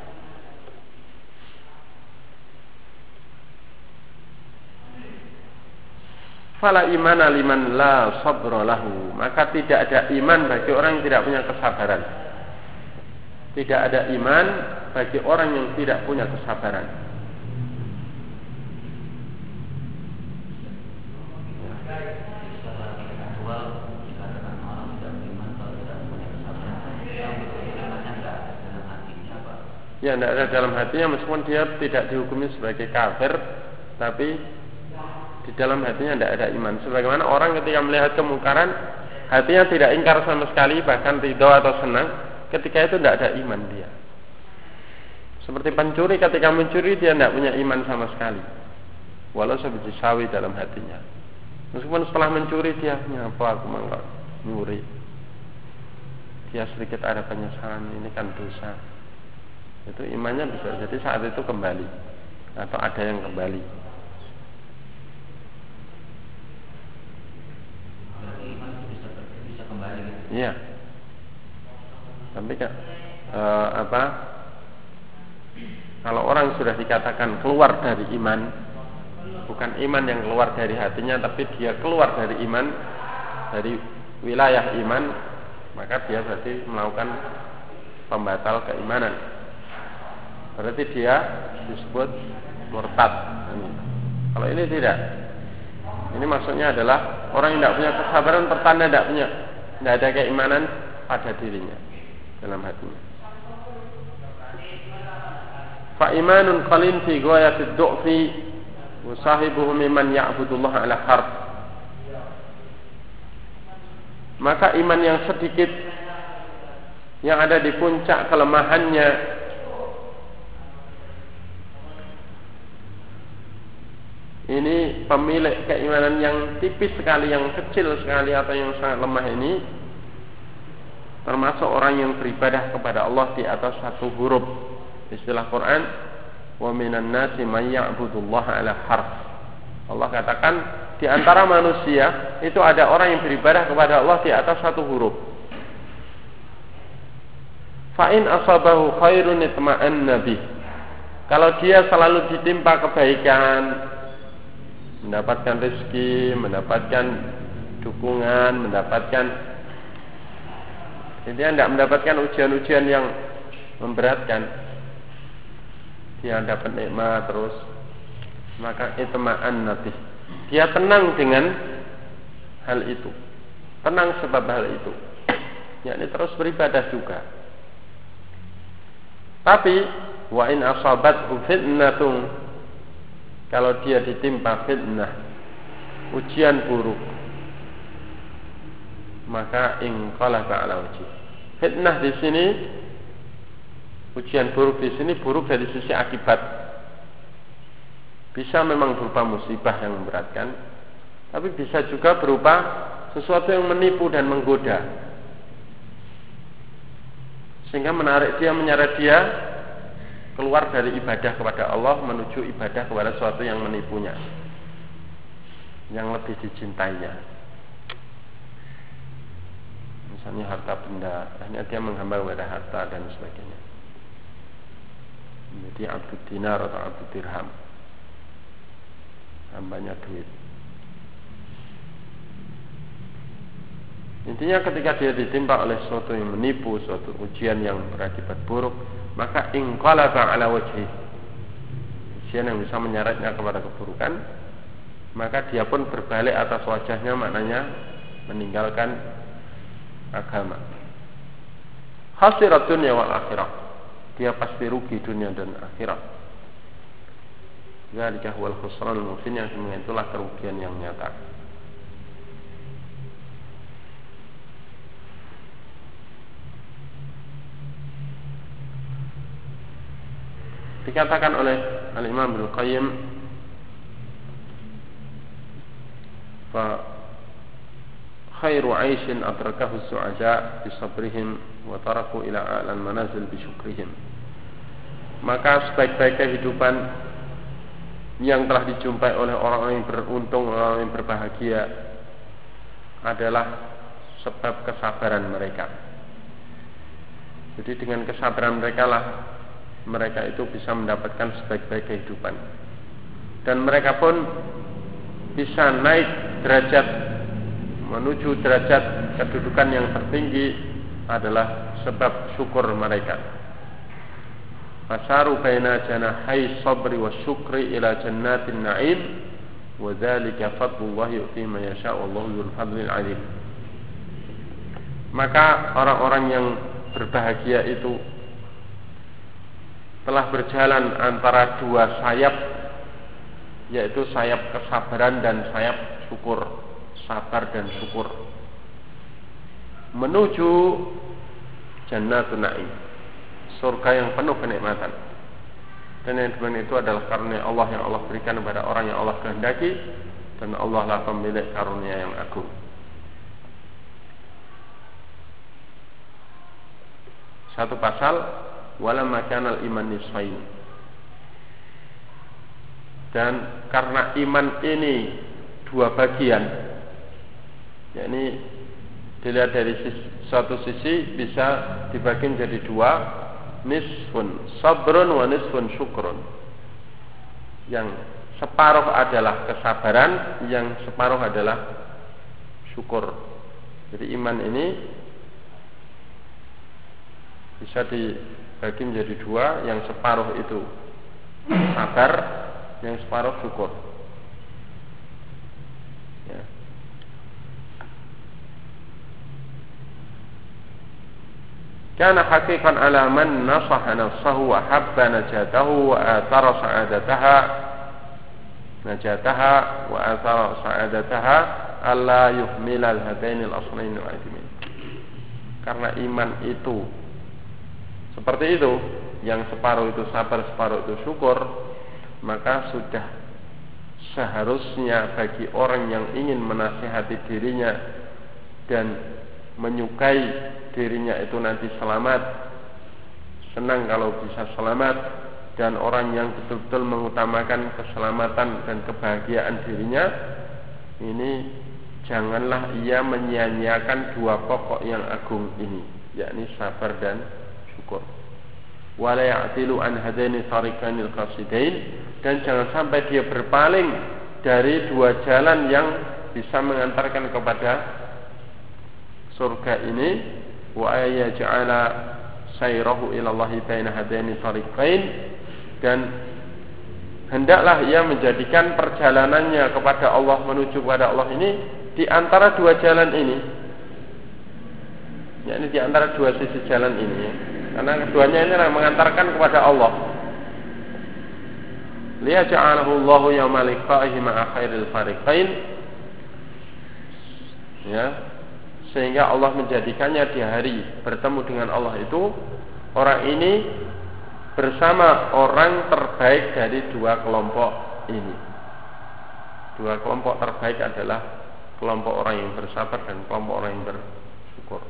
Speaker 1: Fala imana liman la sabra lahu, maka tidak ada iman bagi orang yang tidak punya kesabaran. Tidak ada iman bagi orang yang tidak punya kesabaran. Ya, tidak ada dalam hatinya, meskipun dia tidak dihukumi sebagai kafir, tapi di dalam hatinya tidak ada iman. Sebagaimana orang ketika melihat kemungkaran, hatinya tidak ingkar sama sekali, bahkan ridho atau senang, ketika itu tidak ada iman dia. Seperti pencuri, ketika mencuri dia tidak punya iman sama sekali, walau sebiji sawi dalam hatinya. Meskipun setelah mencuri dia, ngapa aku mau nyuri, dia sedikit ada penyesalan, ini kan dosa. Itu imannya bisa jadi saat itu kembali, atau ada yang kembali.
Speaker 2: Berarti iman itu bisa, bisa kembali gitu.
Speaker 1: Iya. Tapi kan e, apa? Kalau orang sudah dikatakan keluar dari iman, bukan iman yang keluar dari hatinya, tapi dia keluar dari iman, dari wilayah iman, maka dia berarti melakukan pembatal keimanan. Berarti dia disebut murtad. Kalau ini tidak. Ini maksudnya adalah orang yang tidak punya kesabaran, pertanda tidak punya, tidak ada keimanan pada dirinya, dalam hatinya. Fa imanun qalin fi ghayatid du'fi wa sahibuhu mimman ya'budullah ala harf. Maka iman yang sedikit, yang ada di puncak kelemahannya, ini pemilik keimanan yang tipis sekali, yang kecil sekali atau yang sangat lemah ini termasuk orang yang beribadah kepada Allah di atas satu huruf. Istilah Quran, wa minan nasi may ya'budullaha ala harf. Allah katakan di antara manusia itu ada orang yang beribadah kepada Allah di atas satu huruf. Fa in asabahu khairun itma'anna bih. Kalau dia selalu ditimpa kebaikan, mendapatkan rezeki, mendapatkan dukungan, mendapatkan, dia tidak mendapatkan ujian-ujian yang memberatkan, dia dapat nikmat terus, maka itma'anna bih. Dia tenang dengan hal itu, tenang sebab hal itu, yakni terus beribadah juga. Tapi wa in asabathu fitnatun, kalau dia ditimpa fitnah, ujian buruk, maka inqalaba ala wajhi. Fitnah di sini, ujian buruk di sini buruk dari sisi akibat. Bisa memang berupa musibah yang memberatkan, tapi bisa juga berupa sesuatu yang menipu dan menggoda, sehingga menarik dia, menyeret dia keluar dari ibadah kepada Allah menuju ibadah kepada sesuatu yang menipunya, yang lebih dicintainya. Misalnya harta benda, akhirnya dia menghamba kepada harta dan sebagainya, menjadi abdud dinar atau abdud dirham, hambanya duit. Intinya ketika dia ditimpa oleh sesuatu yang menipu, suatu ujian yang berakibat buruk, maka inqalaba ala wajhi, ujian yang bisa menyeretnya kepada keburukan, maka dia pun berbalik atas wajahnya, maknanya meninggalkan agama. Khasirat dunia wal akhirah, dia pasti rugi dunia dan akhirat. Dzalika huwal khusranul mubin, yang sebenarnya itulah kerugian yang nyata. Dikatakan oleh Al-Imam Ibnu Qayyim, fa khairu 'aishin adrakahu as-su'ada bi sabrihim wa taraku ila a'lal manazil bi syukrihim. Maka sebaik-baik kehidupan yang telah dijumpai oleh orang-orang yang beruntung, orang-orang yang berbahagia adalah sebab kesabaran mereka. Jadi dengan kesabaran mereka lah mereka itu bisa mendapatkan sebaik-baik kehidupan, dan mereka pun bisa naik derajat menuju derajat kedudukan yang tertinggi adalah sebab syukur mereka. Fasaru baina janahai sabri wa syukri ila jannatin na'im, wa dzalika fadlullah yu'ti man yasha' wallahu dzul fadlil 'adzim. Maka orang-orang yang berbahagia itu telah berjalan antara dua sayap, yaitu sayap kesabaran dan sayap syukur, sabar dan syukur, menuju jannatun na'im, surga yang penuh kenikmatan. Dan yang demikian itu adalah karunia Allah yang Allah berikan kepada orang yang Allah kehendaki, dan Allah lah pemilik karunia yang agung. Satu pasal, walamma kana al-iman nisfain, dan karena iman ini dua bagian, yakni dilihat dari sisi, suatu sisi bisa dibagi menjadi dua, nisfun sabrun wa nisfun syukrun, yang separuh adalah kesabaran, yang separuh adalah syukur. Jadi iman ini bisa dibagi menjadi dua, yang separuh itu sabar, yang separuh syukur. Ya. Kana haqiqan ala man nasaha nafsahu wa habba najatahu wa athara sa'adataha najataha wa athara sa'adataha alla yuhmila al-hadaini al-aslain al-'azimin. Karena iman itu seperti itu, yang separuh itu sabar, separuh itu syukur, maka sudah seharusnya bagi orang yang ingin menasihati dirinya dan menyukai dirinya itu nanti selamat, senang kalau bisa selamat, dan orang yang betul-betul mengutamakan keselamatan dan kebahagiaan dirinya, ini janganlah ia menyia-nyiakan dua pokok yang agung ini, yakni sabar dan syukur. Wala ya'tilu an hadaini tariqanil qasidain, dan jangan sampai dia berpaling dari dua jalan yang bisa mengantarkan kepada surga ini. Wa ayaj'ala sayrahu ila Allah baina hadaini tariqain, dan hendaklah ia menjadikan perjalanannya kepada Allah, menuju kepada Allah ini di antara dua jalan ini, yakni di antara dua sisi jalan ini, karena keduanya ini mengantarkan kepada Allah. Liyaj'alahu Allahu yawma liqa'ihi ma'a khairil fariqain, ya, sehingga Allah menjadikannya di hari bertemu dengan Allah itu, orang ini bersama orang terbaik dari dua kelompok ini. Dua kelompok terbaik adalah kelompok orang yang bersabar dan kelompok orang yang bersyukur.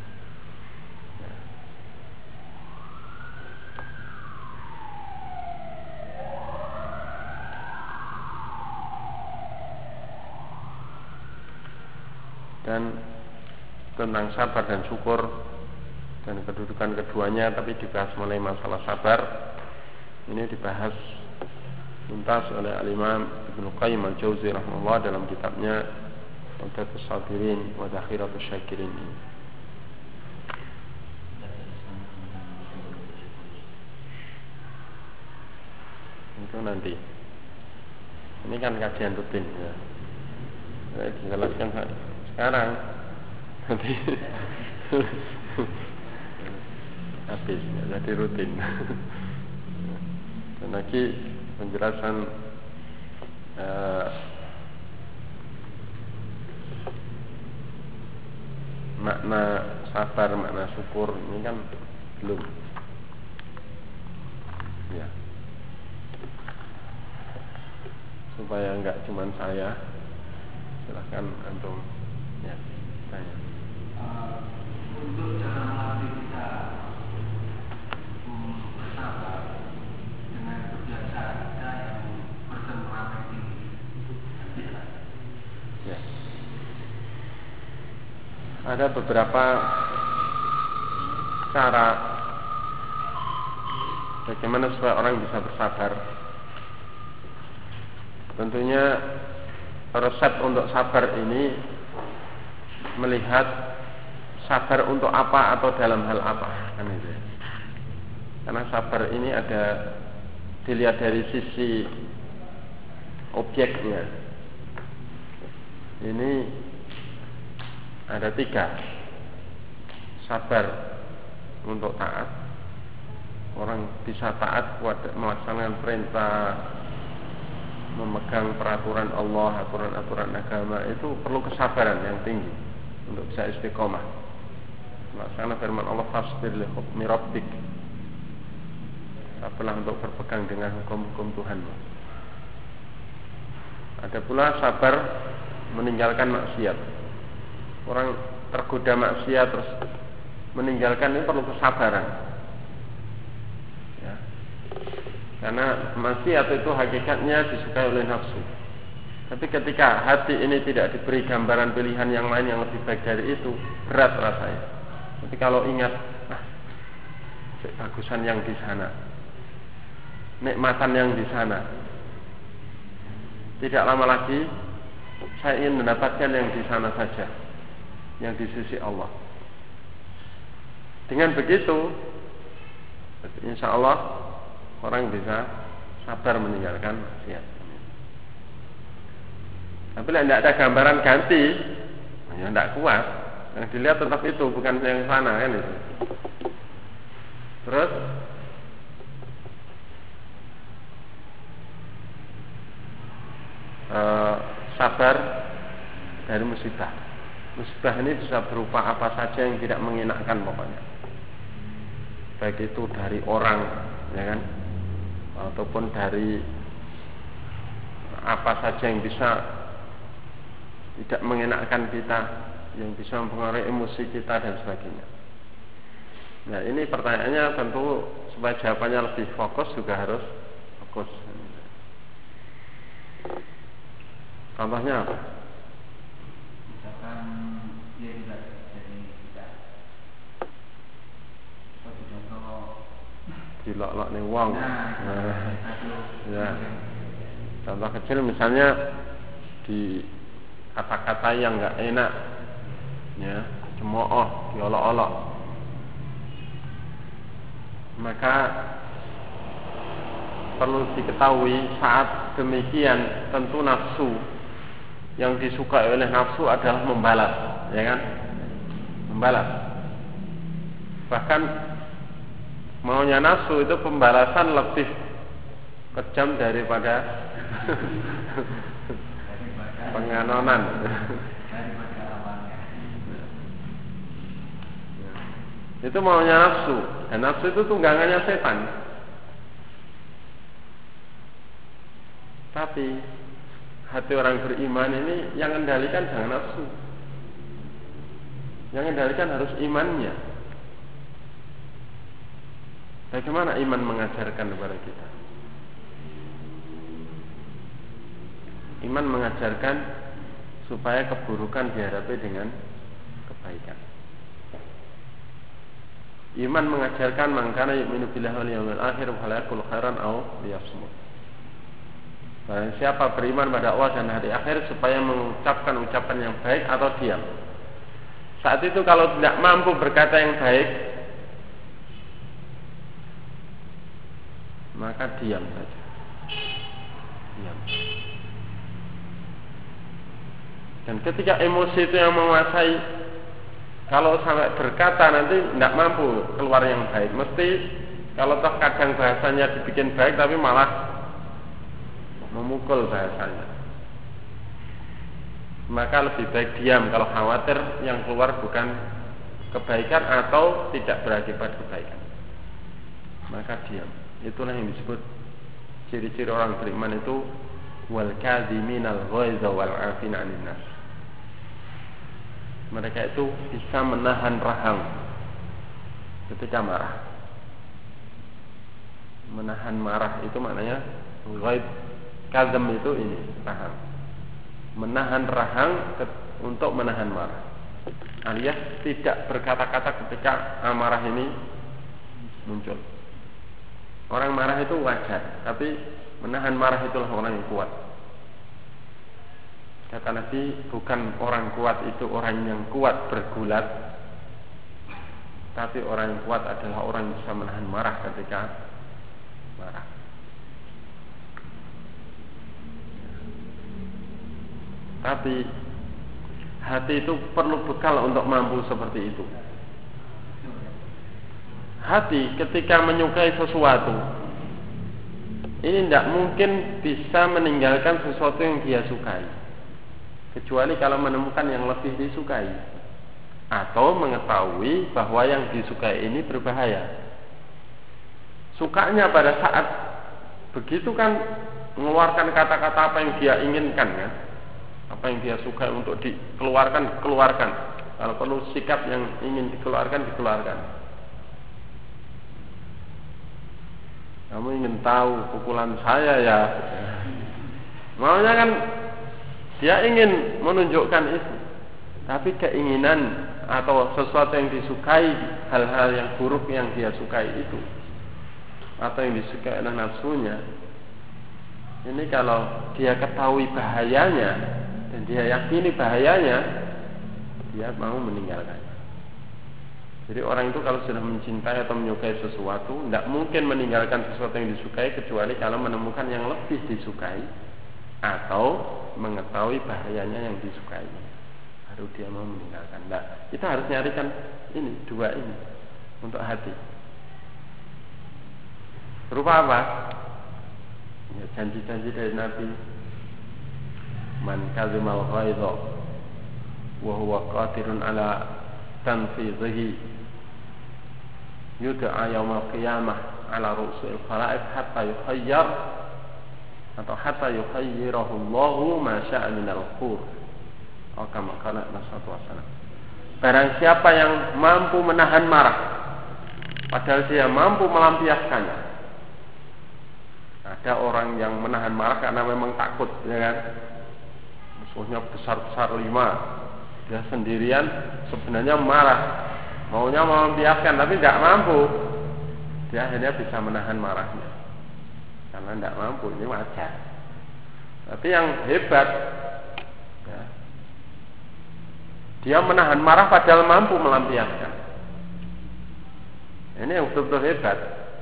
Speaker 1: Dan tentang sabar dan syukur dan kedudukan keduanya, tapi dibahas mengenai masalah sabar ini dibahas tuntas oleh Al-Imam Ibnu Qayyim Al-Jauzi rahimahullah dalam kitabnya Udatus Sabirin wa Dakhiratus Syakirin. Itu nanti, ini kan kajian rutin ya, saya dijelaskan sekarang, nanti habis, jadi rutin. Dan lagi penjelasan uh, makna sabar, makna syukur ini kan belum, ya, supaya enggak cuma saya, silahkan antum, ya, tanya.
Speaker 3: Uh, untuk cara melatih kita um, bersabar dengan kebiasaan kita yang bertemperament tinggi.
Speaker 1: Ya. Ada beberapa cara bagaimana supaya orang bisa bersabar. Tentunya resep untuk sabar ini melihat sabar untuk apa atau dalam hal apa, kan itu. Karena sabar ini ada dilihat dari sisi objeknya. Ini ada tiga. Sabar untuk taat, orang bisa taat melaksanakan perintah, memegang peraturan Allah, aturan-aturan agama, itu perlu kesabaran yang tinggi untuk bisa istiqomah melaksanakan firman Allah, fasbir li hukmi rabbik, sabarlah untuk berpegang dengan hukum-hukum Tuhanmu. Ada pula sabar meninggalkan maksiat. Orang tergoda maksiat terus meninggalkan, ini perlu kesabaran, ya. Karena maksiat itu hakikatnya disukai oleh nafsu. Tapi ketika hati ini tidak diberi gambaran pilihan yang lain yang lebih baik dari itu, berat rasanya. Tapi kalau ingat, ah, bagusan yang di sana, nikmatan yang di sana, tidak lama lagi saya ingin mendapatkan yang di sana saja, yang di sisi Allah. Dengan begitu, insya Allah orang bisa sabar meninggalkan maksiat. Tapi tidak ada gambaran ganti, ya tidak kuat. Yang dilihat tetap itu, bukan yang sana, kan itu. Terus uh, sabar dari musibah. Musibah ini bisa berupa apa saja yang tidak mengenakkan pokoknya. Baik itu dari orang, ya kan, ataupun dari apa saja yang bisa tidak mengenakkan kita, yang bisa mempengaruhi emosi kita dan sebagainya. Nah, ini pertanyaannya tentu supaya jawabannya lebih fokus juga harus fokus. Contohnya apa?
Speaker 3: Misalkan dia juga jadi tidak seperti contoh
Speaker 1: dilok-lok ning wong.
Speaker 3: Nah,
Speaker 1: Nah,
Speaker 3: satu
Speaker 1: ya. Contoh kecil misalnya di kata-kata yang enggak enak, ya, cemooh, diolok-olok. Maka perlu diketahui saat demikian tentu nafsu yang disukai oleh nafsu adalah membalas, ya kan? Membalas. Bahkan maunya nafsu itu pembalasan lebih kejam daripada penganonan.
Speaker 3: daripada awalnya.
Speaker 1: Itu maunya nafsu, dan nafsu itu tunggangannya setan. Tapi hati orang beriman ini yang mengendalikan jangan nafsu, yang mengendalikan harus imannya. Bagaimana iman mengajarkan kepada kita? Iman mengajarkan supaya keburukan dihadapi dengan kebaikan. Iman mengajarkan man kana yu'minu billahi wal yawmil akhir wa la yaqul khairan aw liyasmut. Barang siapa beriman pada Allah dan hari akhir supaya mengucapkan ucapan yang baik atau diam. Saat itu kalau tidak mampu berkata yang baik, maka diam saja. Diam. Dan ketika emosi itu yang menguasai, kalau sampai berkata nanti tidak mampu keluar yang baik. Mesti kalau toh kadang bahasanya dibikin baik tapi malah memukul bahasanya, maka lebih baik diam kalau khawatir yang keluar bukan kebaikan atau tidak berakibat kebaikan. Maka diam. Itulah yang disebut ciri-ciri orang beriman itu wal kadhiminal ghaiza wal 'afina 'anil nas. Mereka itu bisa menahan rahang ketika marah. Menahan marah itu maknanya ghaid. Kazam itu ini rahang. Menahan rahang untuk menahan marah. Alias tidak berkata-kata ketika amarah ini muncul. Orang marah itu wajar, tapi menahan marah itulah orang yang kuat. Kata Nabi, bukan orang kuat itu orang yang kuat bergulat, tapi orang yang kuat adalah orang yang bisa menahan marah ketika marah. Tapi hati itu perlu bekal untuk mampu seperti itu. Hati ketika menyukai sesuatu, ini tidak mungkin bisa meninggalkan sesuatu yang dia sukai, kecuali kalau menemukan yang lebih disukai atau mengetahui bahwa yang disukai ini berbahaya. Sukanya pada saat begitu kan mengeluarkan kata-kata apa yang dia inginkan kan, apa yang dia suka untuk dikeluarkan, keluarkan. Kalau perlu sikap yang ingin dikeluarkan, dikeluarkan. Kamu ingin tahu pukulan saya ya? Maunya kan dia ingin menunjukkan itu. Tapi keinginan atau sesuatu yang disukai, hal-hal yang buruk yang dia sukai itu, atau yang disukai oleh nafsunya, ini kalau dia ketahui bahayanya dan dia yakini bahayanya, dia mau meninggalkannya. Jadi orang itu kalau sudah mencintai atau menyukai sesuatu, tidak mungkin meninggalkan sesuatu yang disukai kecuali kalau menemukan yang lebih disukai atau mengetahui bahayanya yang disukai. Baru dia mau meninggalkan. Nah, kita harus nyarikan ini, dua ini untuk hati. Berupa apa? Ya, janji-janji dari Nabi. Man kazimal ghaidha wa huwa qadirun ala tanfidhihi yud'a yaumal qiyamah ala ru'usil khalaiq hatta yukhayyar atau hatta yukhayyirahu Allahu ma syaa minal khur. Oh, kama qala Rasulullah wasallam. Barang siapa yang mampu menahan marah, padahal dia mampu melampiaskannya. Ada orang yang menahan marah karena memang takut, ya kan? Musuhnya besar-besar lima, dia sendirian sebenarnya marah, maunya melampiaskan tapi tidak mampu. Dia akhirnya bisa menahan marahnya karena tidak mampu, ini wajar. Tapi yang hebat, ya, dia menahan marah padahal mampu melampiaskan. Ini yang betul-betul hebat.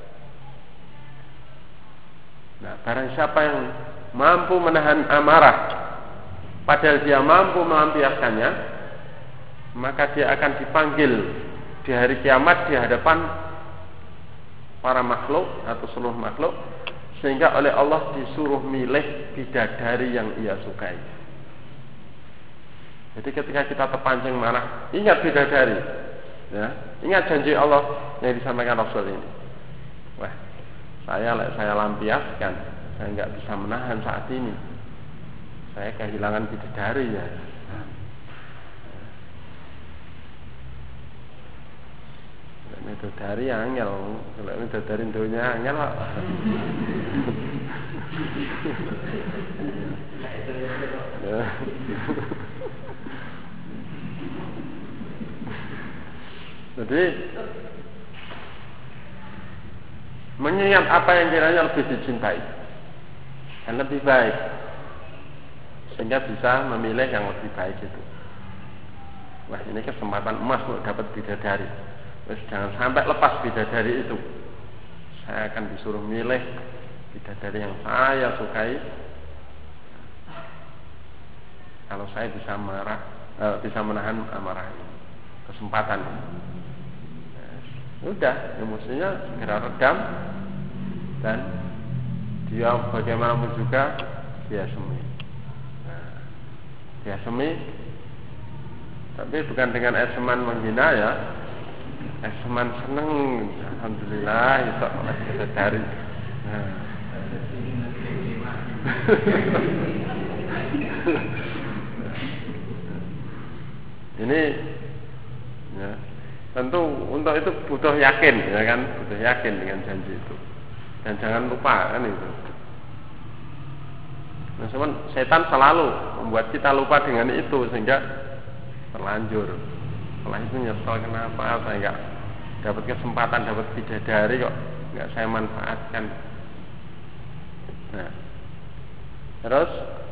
Speaker 1: Nah, barang siapa yang mampu menahan amarah padahal dia mampu melampiaskannya, maka dia akan dipanggil di hari kiamat di hadapan para makhluk atau seluruh makhluk, sehingga oleh Allah disuruh milih bidadari yang ia sukai. Jadi ketika kita terpancing marah, ingat bidadari, ya, ingat janji Allah yang disampaikan Rasul ini. Wah, saya saya lampiaskan, saya nggak bisa menahan saat ini, saya kehilangan bidadari ya. Bidadari angel, kalau bidadari dunia angel lah. Jadi mengingat apa yang kiranya lebih dicintai dan lebih baik, sehingga bisa memilih yang lebih baik itu. Wah, ini kesempatan emas untuk dapat bidadari. Terus jangan sampai lepas bidadari itu. Saya akan disuruh milih bidadari yang saya sukai. Kalau saya bisa marah, eh, bisa menahan amarah ini, kesempatan. Udah, emosinya segera redam dan dia bagaimanapun juga dia semi. Nah, dia semi, tapi bukan dengan eseman menghina ya. Eseman seneng, alhamdulillah itu kita dari. Nah. Ini ya, tentu untuk itu butuh yakin, ya kan, butuh yakin dengan janji itu, dan jangan lupa kan itu. Nah, cuman setan selalu membuat kita lupa dengan itu sehingga terlanjur. Setelah itu nyesel, kenapa saya nggak dapat kesempatan dapat bidadari kok nggak saya manfaatkan. Nah, terus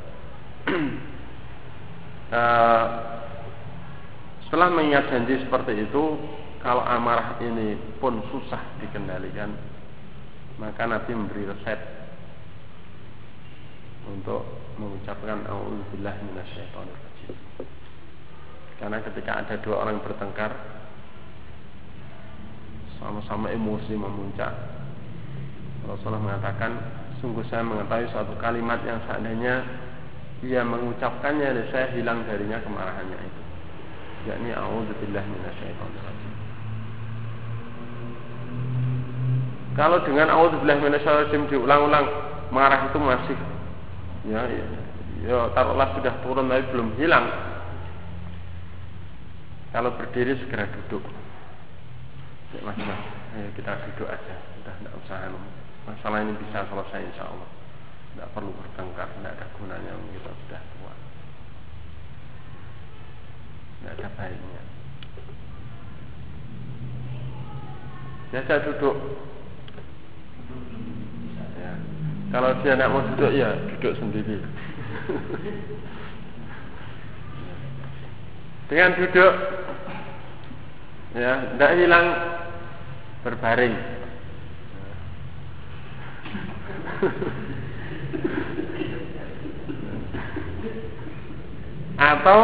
Speaker 1: uh, setelah mengingat janji seperti itu, kalau amarah ini pun susah dikendalikan, maka Nabi memberi resep untuk mengucapkan a'udzubillahi minasyaitonir rajim. Karena ketika ada dua orang bertengkar, sama-sama emosi memuncak, Rasulullah mengatakan, sungguh saya mengetahui suatu kalimat yang seandainya ia mengucapkannya, saya hilang darinya kemarahannya itu, yakni a'udzubillahi minasyaitonir rajim. Kalau dengan a'udzubillahi minasyaitonir rajim diulang-ulang, marah itu masih ya, ya, ya taruhlah sudah turun tapi belum hilang. Kalau berdiri segera duduk. Mas, mas, ayo kita duduk aja. Sudah tidak usah, masalah ini bisa selesai insya Allah. Tidak perlu bertengkar, tidak ada gunanya, kita sudah tua. Tidak ada baiknya. Biasa duduk. Ya. Kalau dia tidak mau duduk, ya duduk sendiri. Dengan duduk, ya, tidak hilang berbaring. Atau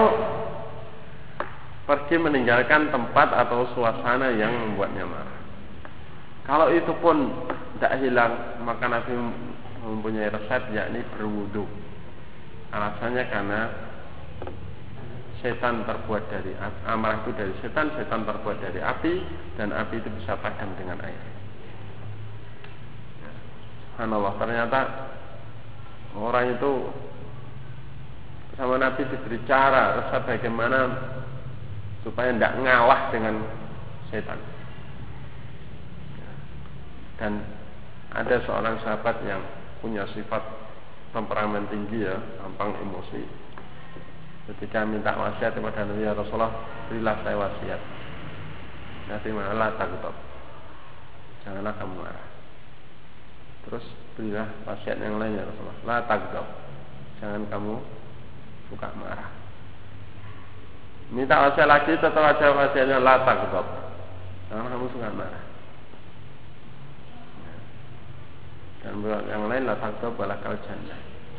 Speaker 1: pergi meninggalkan tempat atau suasana yang membuatnya marah. Kalau itu pun tidak hilang, maka Nabi mempunyai resep, yakni berwudu. Alasannya karena setan terbuat dari api, amarah itu dari setan, setan terbuat dari api, dan api itu bisa padam dengan air. Subhanallah, ternyata orang itu sama Nabi diberi cara resep bagaimana supaya tidak ngalah dengan setan. Dan ada seorang sahabat yang punya sifat temperamen tinggi ya, gampang emosi. Ketika minta wasiat kepada Nabi, ya Rasulullah, berilah saya wasiat. Nabi malah takut, janganlah kamu marah. Terus berilah wasiat yang lain, ya Rasulullah, la takut, jangan kamu suka marah. Minta wasiat lagi, tetap aja wasiatnya la takut, jangan kamu suka marah. Dan yang lain la takut balakal jannah,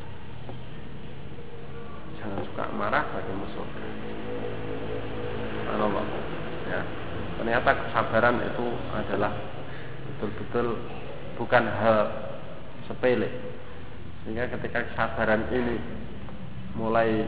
Speaker 1: jangan suka marah bagi musuh. Allah, ya. Ternyata kesabaran itu adalah betul-betul bukan hal sepele. Sehingga ketika kesabaran ini mulai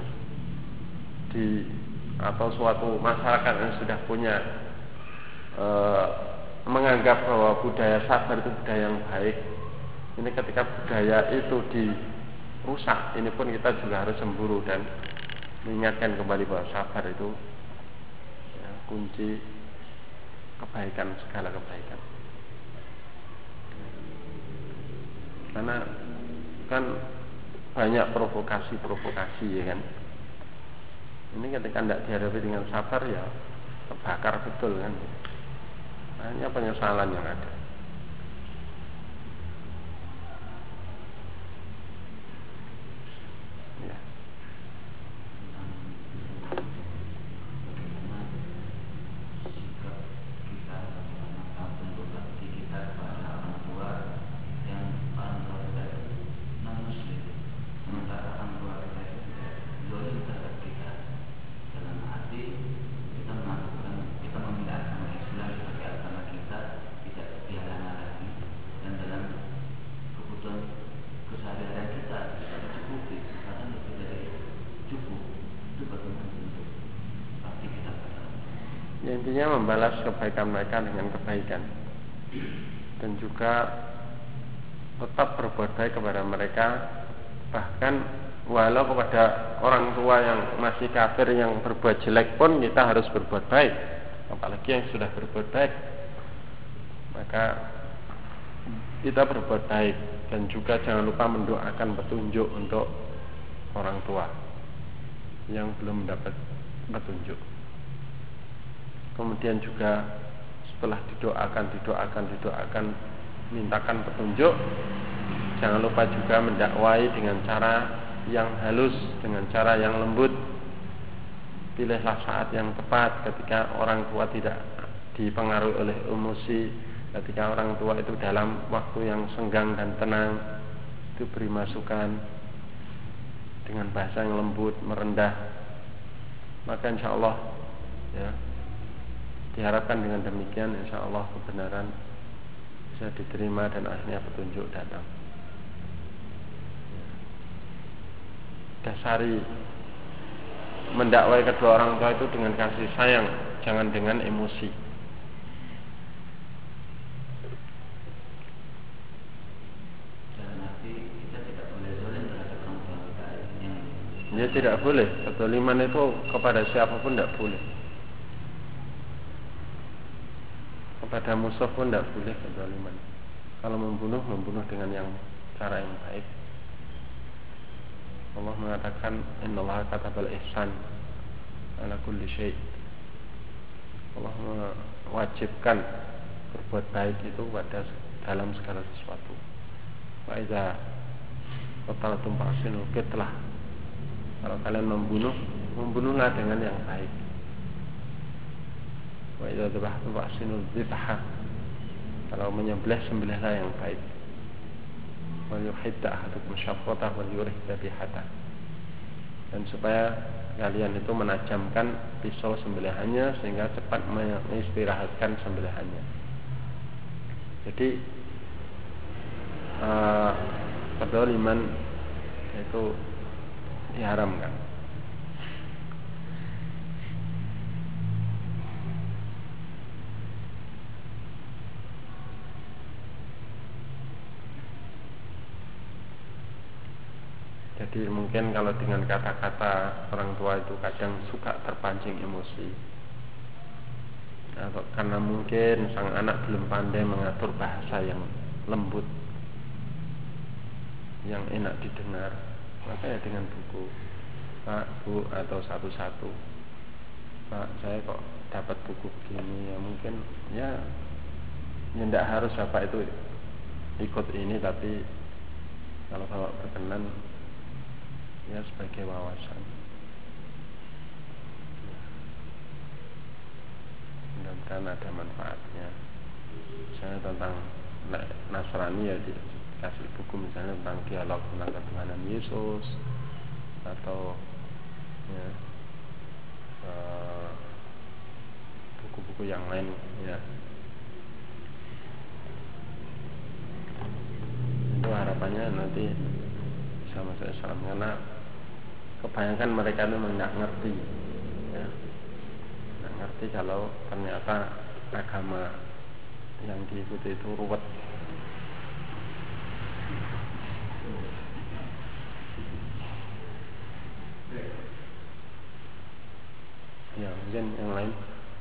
Speaker 1: di atau suatu masyarakat yang sudah punya e, menganggap bahwa budaya sabar itu budaya yang baik, ini ketika budaya itu dirusak, ini pun kita juga harus cemburu dan mengingatkan kembali bahwa sabar itu ya, kunci kebaikan, segala kebaikan. Karena kan banyak provokasi-provokasi ya kan. Ini ketika tidak dihadapi dengan sabar ya terbakar betul kan. Hanya penyesalan yang ada. Ya. Intinya membalas kebaikan mereka dengan kebaikan, dan juga tetap berbuat baik kepada mereka, bahkan walau kepada orang tua yang masih kafir yang berbuat jelek pun kita harus berbuat baik, apalagi yang sudah berbuat baik. Maka kita berbuat baik, dan juga jangan lupa mendoakan petunjuk untuk orang tua yang belum mendapat petunjuk. Kemudian juga setelah didoakan, didoakan, didoakan, mintakan petunjuk, jangan lupa juga mendakwai dengan cara yang halus, dengan cara yang lembut. Pilihlah saat yang tepat ketika orang tua tidak dipengaruhi oleh emosi, ketika orang tua itu dalam waktu yang senggang dan tenang, itu beri masukan dengan bahasa yang lembut, merendah. Maka insya Allah ya, diharapkan dengan demikian insya Allah kebenaran bisa diterima dan akhirnya petunjuk datang. Dasari mendakwai kedua orang tua itu dengan kasih sayang, jangan dengan emosi. Ya tidak boleh, kezaliman itu kepada siapapun tidak boleh. Kepada musuh pun tidak boleh kezaliman. Kalau membunuh, membunuh dengan yang cara yang baik. Allah mengatakan innallaha katabal ihsan ala kulli syai'. Allah mewajibkan berbuat baik itu pada dalam segala sesuatu. Wa idza qataltum fa'sinu qitlah. Kalau kalian membunuh, membunuhlah dengan yang baik. Wa idza dzabhtum fa'sinu dzibha. Kalau menyembelih, sembelihlah yang baik. Wa yuhidda ahadukum syafratah wa yurih dzabihata. Dan supaya kalian itu menajamkan pisau sembelihannya sehingga cepat mengistirahatkan sembelihannya. Jadi uh, kezaliman itu diharamkan. Jadi mungkin kalau dengan kata-kata orang tua itu kadang suka terpancing emosi, atau karena mungkin sang anak belum pandai mengatur bahasa yang lembut, yang enak didengar, maka ya dengan buku, Pak, Bu, atau satu-satu, Pak, saya kok dapat buku begini, ya mungkin ya ya tidak harus Bapak itu ikut ini, tapi kalau Bapak berkenan ya sebagai wawasan, mudah-mudahan ada manfaatnya. Misalnya tentang Nasrani ya dikasih buku misalnya tentang dialog tentang ketuhanan Yesus, atau ya uh, buku-buku yang lain ya. Itu harapannya nanti bisa masuk Islam, karena kebanyakan mereka itu memang tidak ngerti ya, tidak ngerti kalau ternyata agama yang diikuti itu ruwet. Ya mungkin yang lain.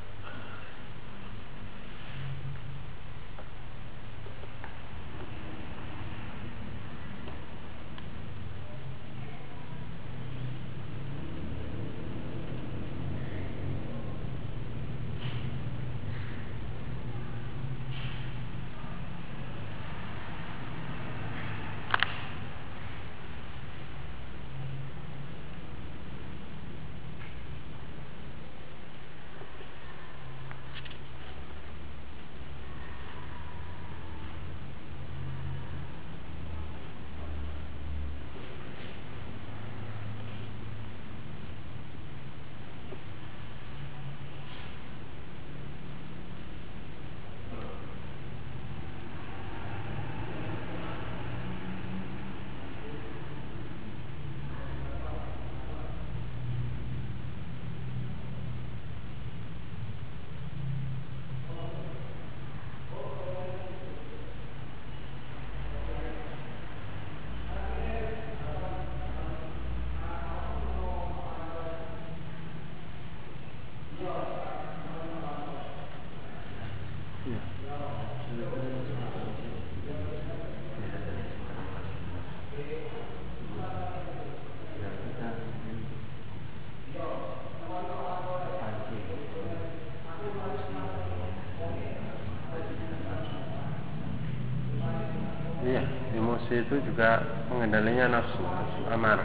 Speaker 1: Iya, emosi itu juga pengendalinya nafsu, nafsu amarah.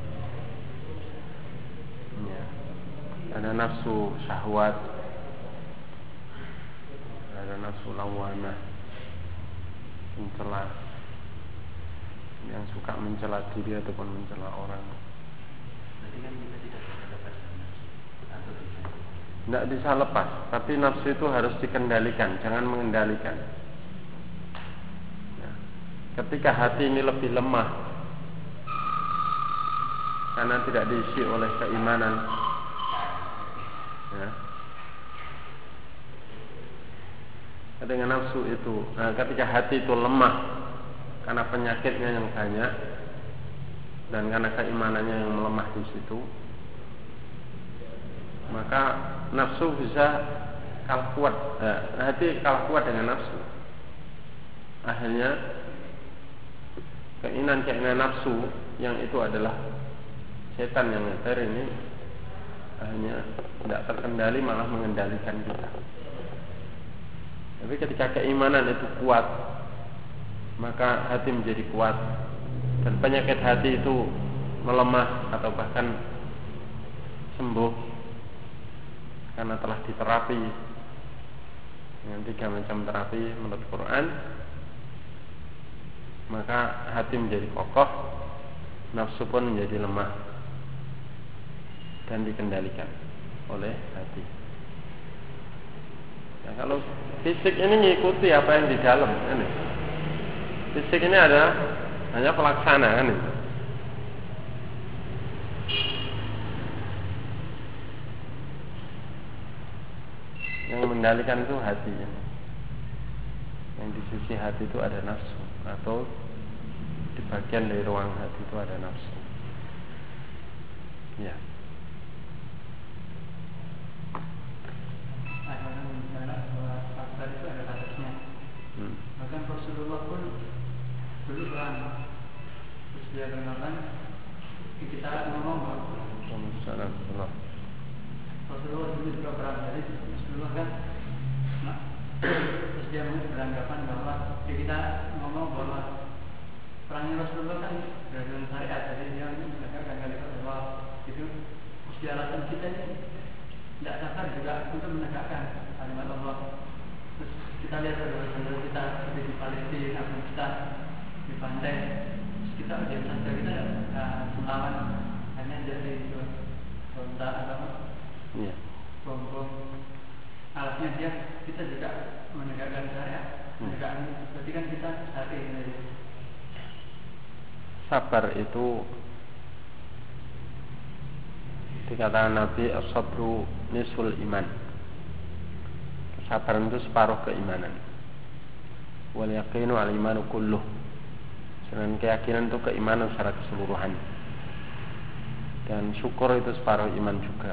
Speaker 1: Ya. Ada nafsu syahwat, ada nafsu lawanah, mencela, yang suka mencela diri ataupun mencela orang.
Speaker 2: Berarti kan kita tidak bisa lepas dari nafsu, atau bisa?
Speaker 1: Tidak bisa lepas, tapi nafsu itu harus dikendalikan, jangan mengendalikan. Ketika hati ini lebih lemah karena tidak diisi oleh keimanan ya, dengan nafsu itu, nah, ketika hati itu lemah karena penyakitnya yang banyak dan karena keimanannya yang melemah di situ, maka nafsu bisa kalah kuat, eh, hati kalah kuat dengan nafsu. Akhirnya keinginan-keinginan nafsu yang itu adalah setan yang ngeter ini hanya tidak terkendali, malah mengendalikan kita. Tapi ketika keimanan itu kuat, maka hati menjadi kuat dan penyakit hati itu melemah atau bahkan sembuh karena telah diterapi dengan tiga macam terapi menurut Quran. Maka hati menjadi kokoh, nafsu pun menjadi lemah dan dikendalikan oleh hati. Nah, kalau fisik ini mengikuti apa yang di dalam, kan? Fisik ini ada hanya pelaksana, kan? Yang mengendalikan itu hati. Yang di sisi hati itu ada nafsu, atau di bagian dari ruang hati itu ada nafsu. Ya.
Speaker 3: Sabar itu ada batasnya. Hmm. Bahkan Rasulullah pun dulu perang, terus dia mengatakan kita ngomong bahwa Rasulullah dulu juga perang, jadi Rasulullah kan, nah, terus dia beranggapan bahwa kita ngomong bahwa perangnya Rasulullah kan berdasarkan syariat, jadi dia menegakkan kalimat Allah itu. Terus di alasan kita ini tidak sabar juga untuk menegakkan kalimat Allah. Terus kita lihat saudara-saudara kita seperti di Palestina, Afghanistan, di pantai, terus kita diam saja, kita tidak melawan, hanya jadi kontak atau
Speaker 1: yeah.
Speaker 3: bom-bom. Alasnya dia kita juga menegakkan syariat, menegakkan. Berarti kan kita satu ini.
Speaker 1: Sabar itu dikatakan Nabi as-sabru nisful iman. Kesabaran itu separuh keimanan. Wal yaqinu al imanu kulluh. Sedangkan keyakinan itu keimanan secara keseluruhan. Dan syukur itu separuh iman juga.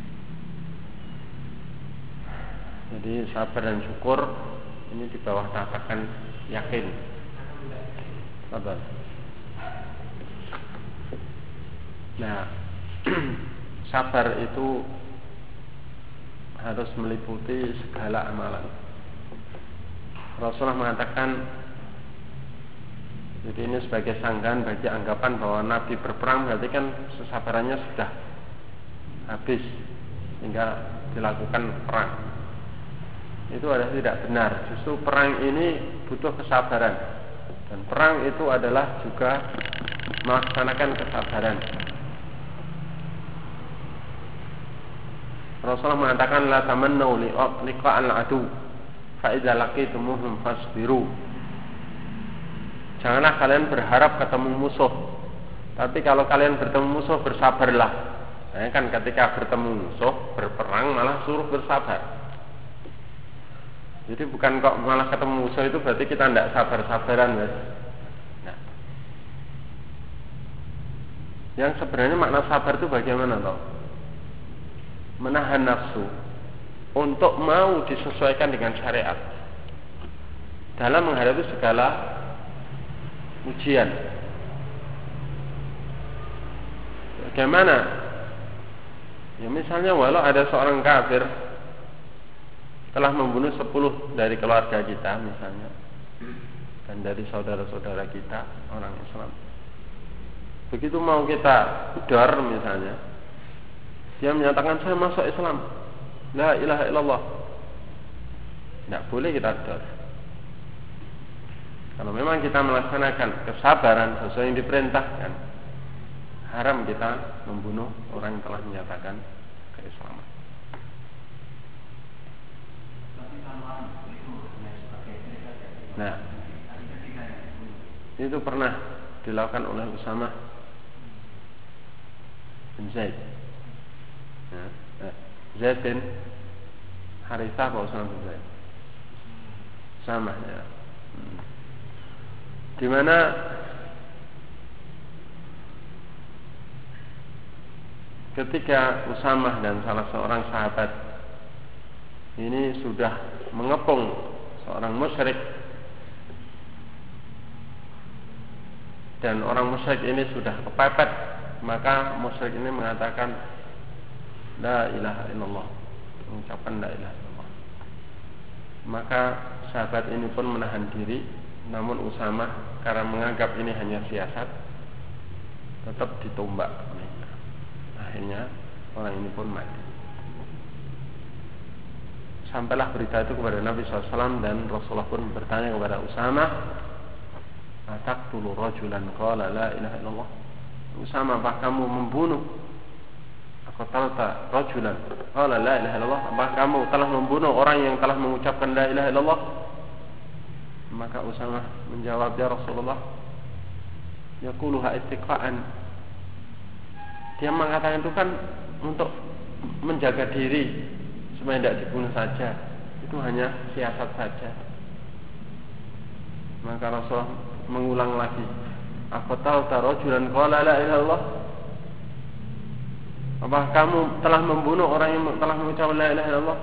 Speaker 1: Jadi sabar dan syukur ini di bawah tatakan yakin. Sabar. Nah, sabar itu harus meliputi segala amalan. Rasulullah mengatakan, jadi ini sebagai sanggahan bagi anggapan bahwa Nabi berperang berarti kan kesabarannya sudah habis sehingga dilakukan perang. Itu adalah tidak benar. Justru perang ini butuh kesabaran, dan perang itu adalah juga melaksanakan kesabaran. Rasulullah mengatakan la tamannu liqa'al adu fa idza laqitumuhum fasbiru. Janganlah kalian berharap ketemu musuh, tapi kalau kalian bertemu musuh bersabarlah. Nah, kan ketika bertemu musuh berperang malah suruh bersabar. Jadi bukan kok malah ketemu musuh itu berarti kita tidak sabar-sabaran, Mas. Nah, yang sebenarnya makna sabar itu bagaimana toh? Menahan nafsu untuk mau disesuaikan dengan syariat dalam menghadapi segala ujian. Bagaimana? Ya misalnya walau ada seorang kafir telah membunuh sepuluh dari keluarga kita misalnya, dan dari saudara-saudara kita orang Islam. Begitu mau kita dar misalnya, dia menyatakan saya masuk Islam, la ilaha illallah, tidak boleh kita dar. Kalau memang kita melaksanakan kesabaran sesuai yang diperintahkan, haram kita membunuh orang yang telah menyatakan keislaman. Nah, itu pernah dilakukan oleh Usama bin Zaid. Ya, eh, Zaid bin Harithah atau Usama bin Zaid? Sama ya. Hmm. Di mana ketika Usamah dan salah seorang sahabat ini sudah mengepung seorang musyrik, dan orang musyrik ini sudah kepepet, maka musyrik ini mengatakan la ilaha illallah, mengucapkan la ilaha illallah. Maka sahabat ini pun menahan diri, namun Usamah karena menganggap ini hanya siasat tetap ditombak. Akhirnya orang ini pun mati. Sampailah berita itu kepada Nabi shallallahu alaihi wasallam, dan Rasulullah pun bertanya kepada Usamah, ataqtulu rajulan qala la ilaha illallah. Usamah, apakah kamu membunuh? Aqtalta rajulan qala la ilaha illallah, apakah kamu telah membunuh orang yang telah mengucapkan la ilaha illallah? Maka Usamah menjawab, ya Rasulullah, yaquluha ittiqa'an. Dia mengatakan itu kan untuk menjaga diri supaya tidak dibunuh saja, itu hanya siasat saja. Maka Rasulullah mengulang lagi, aqtalta rajulan qala la ilaha illallah. Apakah kamu telah membunuh orang yang telah mengucap la ilaha illallah?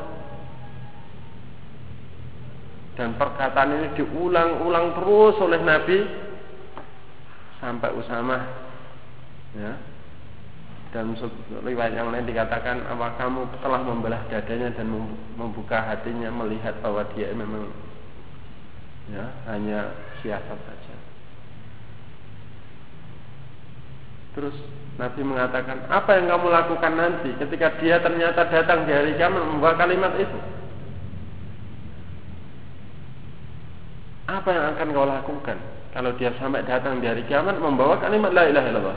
Speaker 1: Dan perkataan ini diulang-ulang terus oleh Nabi sampai Usamah, ya. Dan riwayat yang lain dikatakan, apakah kamu telah membelah dadanya dan membuka hatinya melihat bahwa dia memang, ya, hanya siasat saja. Terus Nabi mengatakan, apa yang kamu lakukan nanti ketika dia ternyata datang di hari kiamat membawa kalimat itu? Apa yang akan kau lakukan kalau dia sampai datang di hari kiamat membawa kalimat la ilaha illallah?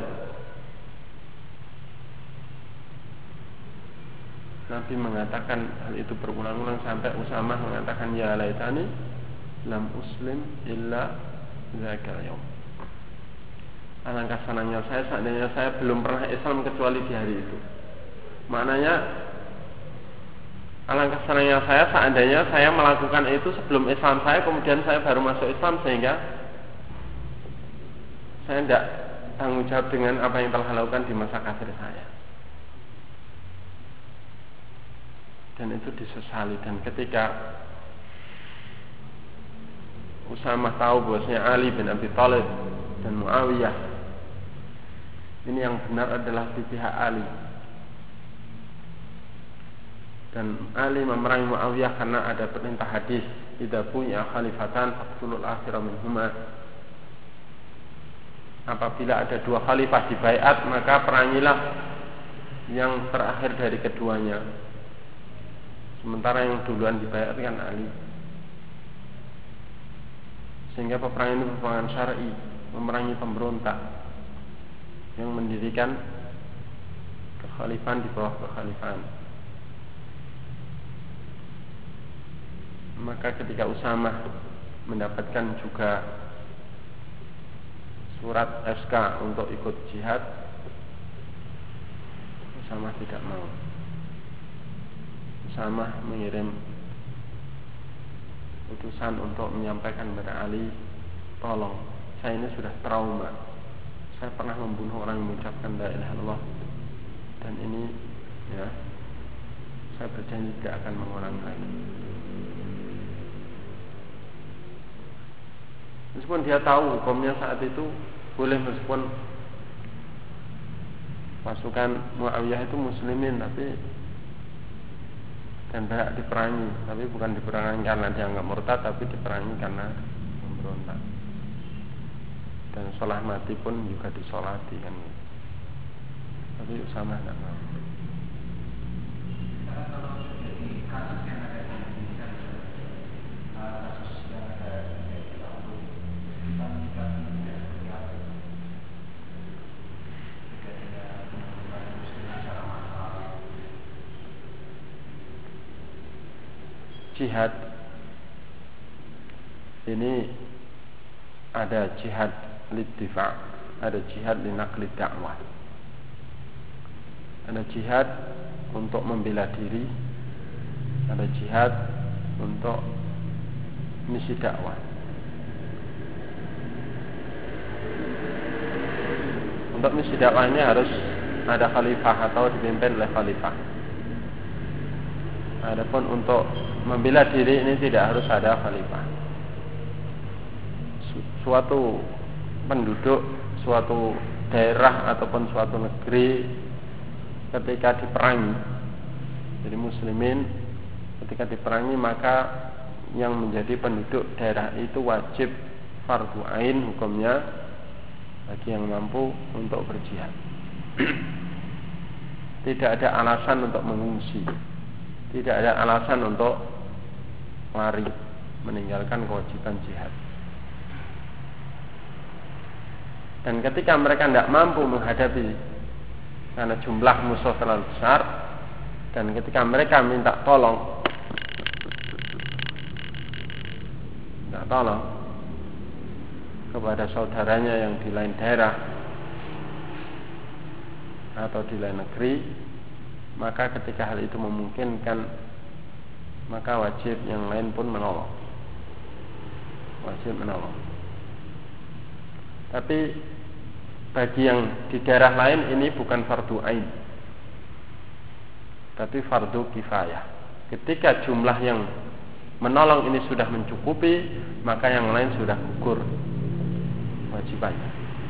Speaker 1: Nabi mengatakan hal itu berulang-ulang sampai Usamah mengatakan, ya laitani lam uslim illa dzakal yaum. Alangkah senangnya saya seandainya saya belum pernah Islam kecuali di hari itu. Maknanya, alangkah senangnya saya seandainya saya melakukan itu sebelum Islam saya, kemudian saya baru masuk Islam, sehingga saya tidak tanggung jawab dengan apa yang telah lakukan di masa kafir saya. Dan itu disesali. Dan ketika Usamah tahu bahwasanya Ali bin Abi Thalib dan Muawiyah ini yang benar adalah di pihak Ali, dan Ali memerangi Muawiyah karena ada perintah hadis, idza punya khalifatan faqtulul akhira minhuma, apabila ada dua khalifah dibaiat maka perangilah yang terakhir dari keduanya. Sementara yang duluan dibaiat kan Ali. Sehingga peperangan ini peperangan syar'i, memerangi pemberontak yang mendirikan kekhalifahan di bawah kekhalifahan. Maka ketika Usamah mendapatkan juga surat S K untuk ikut jihad, Usamah tidak mau. Usamah mengirim utusan untuk menyampaikan kepada Ali, tolong, saya ini sudah trauma, saya pernah membunuh orang yang mengucapkan la ilaha illallah, dan ini, ya, saya berjanji tidak akan mengulang lagi. Meskipun dia tahu hukumnya saat itu boleh, meskipun pasukan Muawiyah itu muslimin, tapi dan banyak diperangi, tapi bukan diperangi karena dianggap murtad, tapi diperangi karena memberontak. Dan sholat mati pun juga disolati kan. Tapi Usamah tidak mau.
Speaker 2: Kalau jadi kasus yang ada di Indonesia, kasus yang ada di Lampung, kita menyikapi seperti apa? Ketika dengan muslim secara massal.
Speaker 1: Jihad ini ada jihad liddifa', ada jihad linaqli dakwah, ada jihad untuk membela diri, ada jihad untuk misi dakwah. Untuk misi dakwah ini harus ada khalifah atau dipimpin oleh khalifah. Adapun untuk membela diri ini tidak harus ada khalifah. Suatu penduduk, suatu daerah ataupun suatu negeri ketika diperangi, jadi muslimin ketika diperangi, maka yang menjadi penduduk daerah itu wajib fardu ain hukumnya bagi yang mampu untuk berjihad. Tidak ada alasan untuk mengungsi, tidak ada alasan untuk lari meninggalkan kewajiban jihad. Dan ketika mereka tidak mampu menghadapi karena jumlah musuh terlalu besar, dan ketika mereka minta tolong, minta tolong kepada saudaranya yang di lain daerah atau di lain negeri, maka ketika hal itu memungkinkan, maka wajib yang lain pun menolong, wajib menolong. Tapi bagi yang di daerah lain ini bukan fardu ain, tapi fardu kifayah. Ketika jumlah yang menolong ini sudah mencukupi, maka yang lain sudah gugur wajibannya.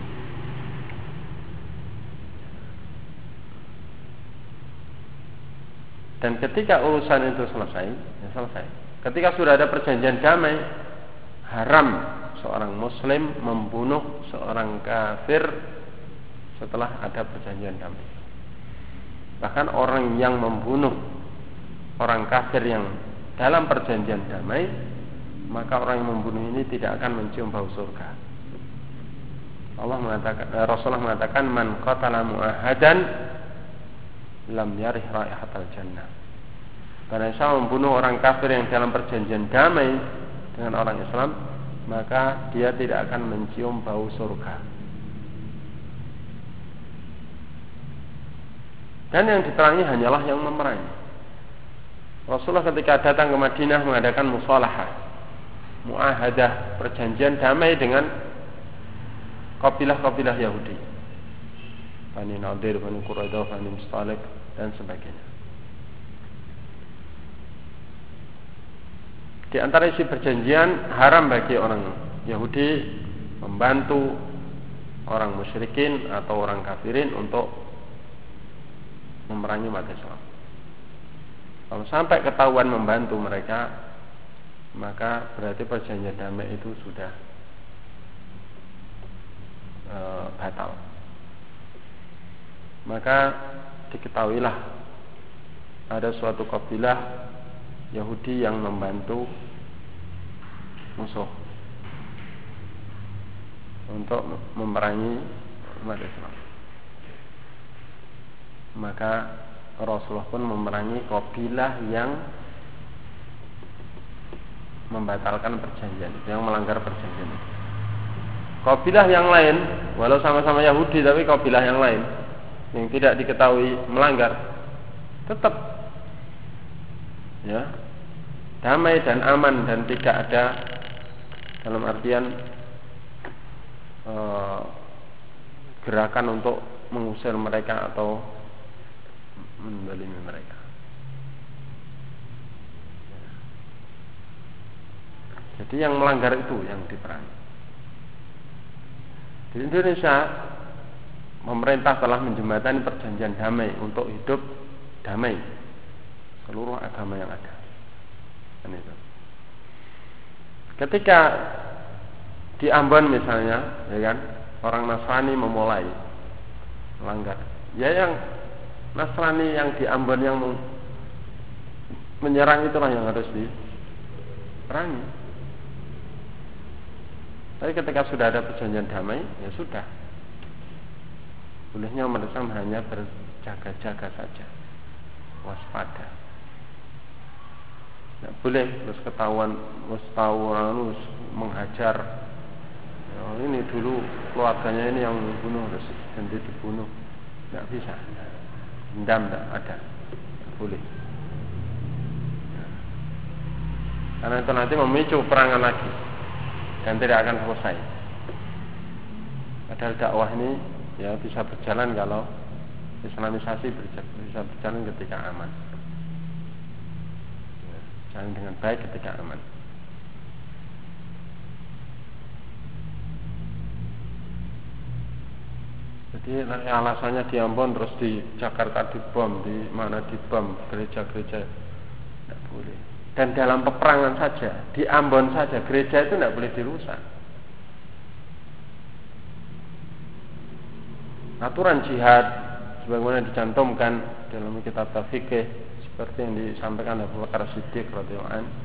Speaker 1: Dan ketika urusan itu selesai, ya selesai. Ketika sudah ada perjanjian damai, haram seorang muslim membunuh seorang kafir setelah ada perjanjian damai. Bahkan orang yang membunuh orang kafir yang dalam perjanjian damai, maka orang yang membunuh ini tidak akan mencium bau surga. Allah mengatakan, Rasulullah mengatakan, man qatala mu'ahadan lam yarih raihatal jannah. Karena saya membunuh orang kafir yang dalam perjanjian damai dengan orang Islam, maka dia tidak akan mencium bau surga. Dan yang diterangi hanyalah yang memerangi. Rasulullah ketika datang ke Madinah mengadakan musalahah, muahadah, perjanjian damai dengan kabilah-kabilah Yahudi, Bani Nadir, Bani Quraidah, Bani Mustalik, dan sebagainya. Di antara isi perjanjian, haram bagi orang Yahudi membantu orang musyrikin atau orang kafirin untuk memerangi umat Islam. Kalau sampai ketahuan membantu mereka, maka berarti perjanjian damai itu sudah e, batal. Maka diketahuilah ada suatu kabilah Yahudi yang membantu musuh untuk memerangi umat Islam. Maka Rasulullah pun memerangi kabilah yang membatalkan perjanjian, yang melanggar perjanjian. Kabilah yang lain, walau sama-sama Yahudi tapi kabilah yang lain yang tidak diketahui melanggar, tetap ya damai dan aman, dan tidak ada dalam artian e, gerakan untuk mengusir mereka atau menzalimi mereka. Jadi yang melanggar itu yang diperangi. Di Indonesia pemerintah telah menjembatani perjanjian damai untuk hidup damai seluruh agama yang ada. Dan itu. Ketika di Ambon misalnya, ya kan, orang Nasrani memulai melanggar, ya yang Nasrani yang di Ambon yang menyerang itulah yang harus diperangi. Tapi ketika sudah ada perjanjian damai, ya sudah. Bolehnya umat Islam hanya berjaga-jaga saja, waspada. Tidak boleh terus ketahuan, terus tahu orang menghajar. Ya, ini dulu keluarganya ini yang membunuh, terus nanti dibunuh. Tidak bisa. Dendam tidak ada, tidak boleh. Ya. Karena itu nanti memicu perangan lagi dan tidak akan selesai. Padahal dakwah ini ya bisa berjalan kalau Islamisasi bisa berjalan ketika aman. Jalan dengan baik ketika aman. Jadi alasannya di Ambon terus di Jakarta dibom, di mana dibom, gereja-gereja tidak boleh. Dan dalam peperangan saja, di Ambon saja gereja itu tidak boleh dirusak. Aturan jihad sebagaimana dicantumkan dalam kitab fikih seperti yang disampaikan Abu Bakar Siddiq radhiyallahu anhu,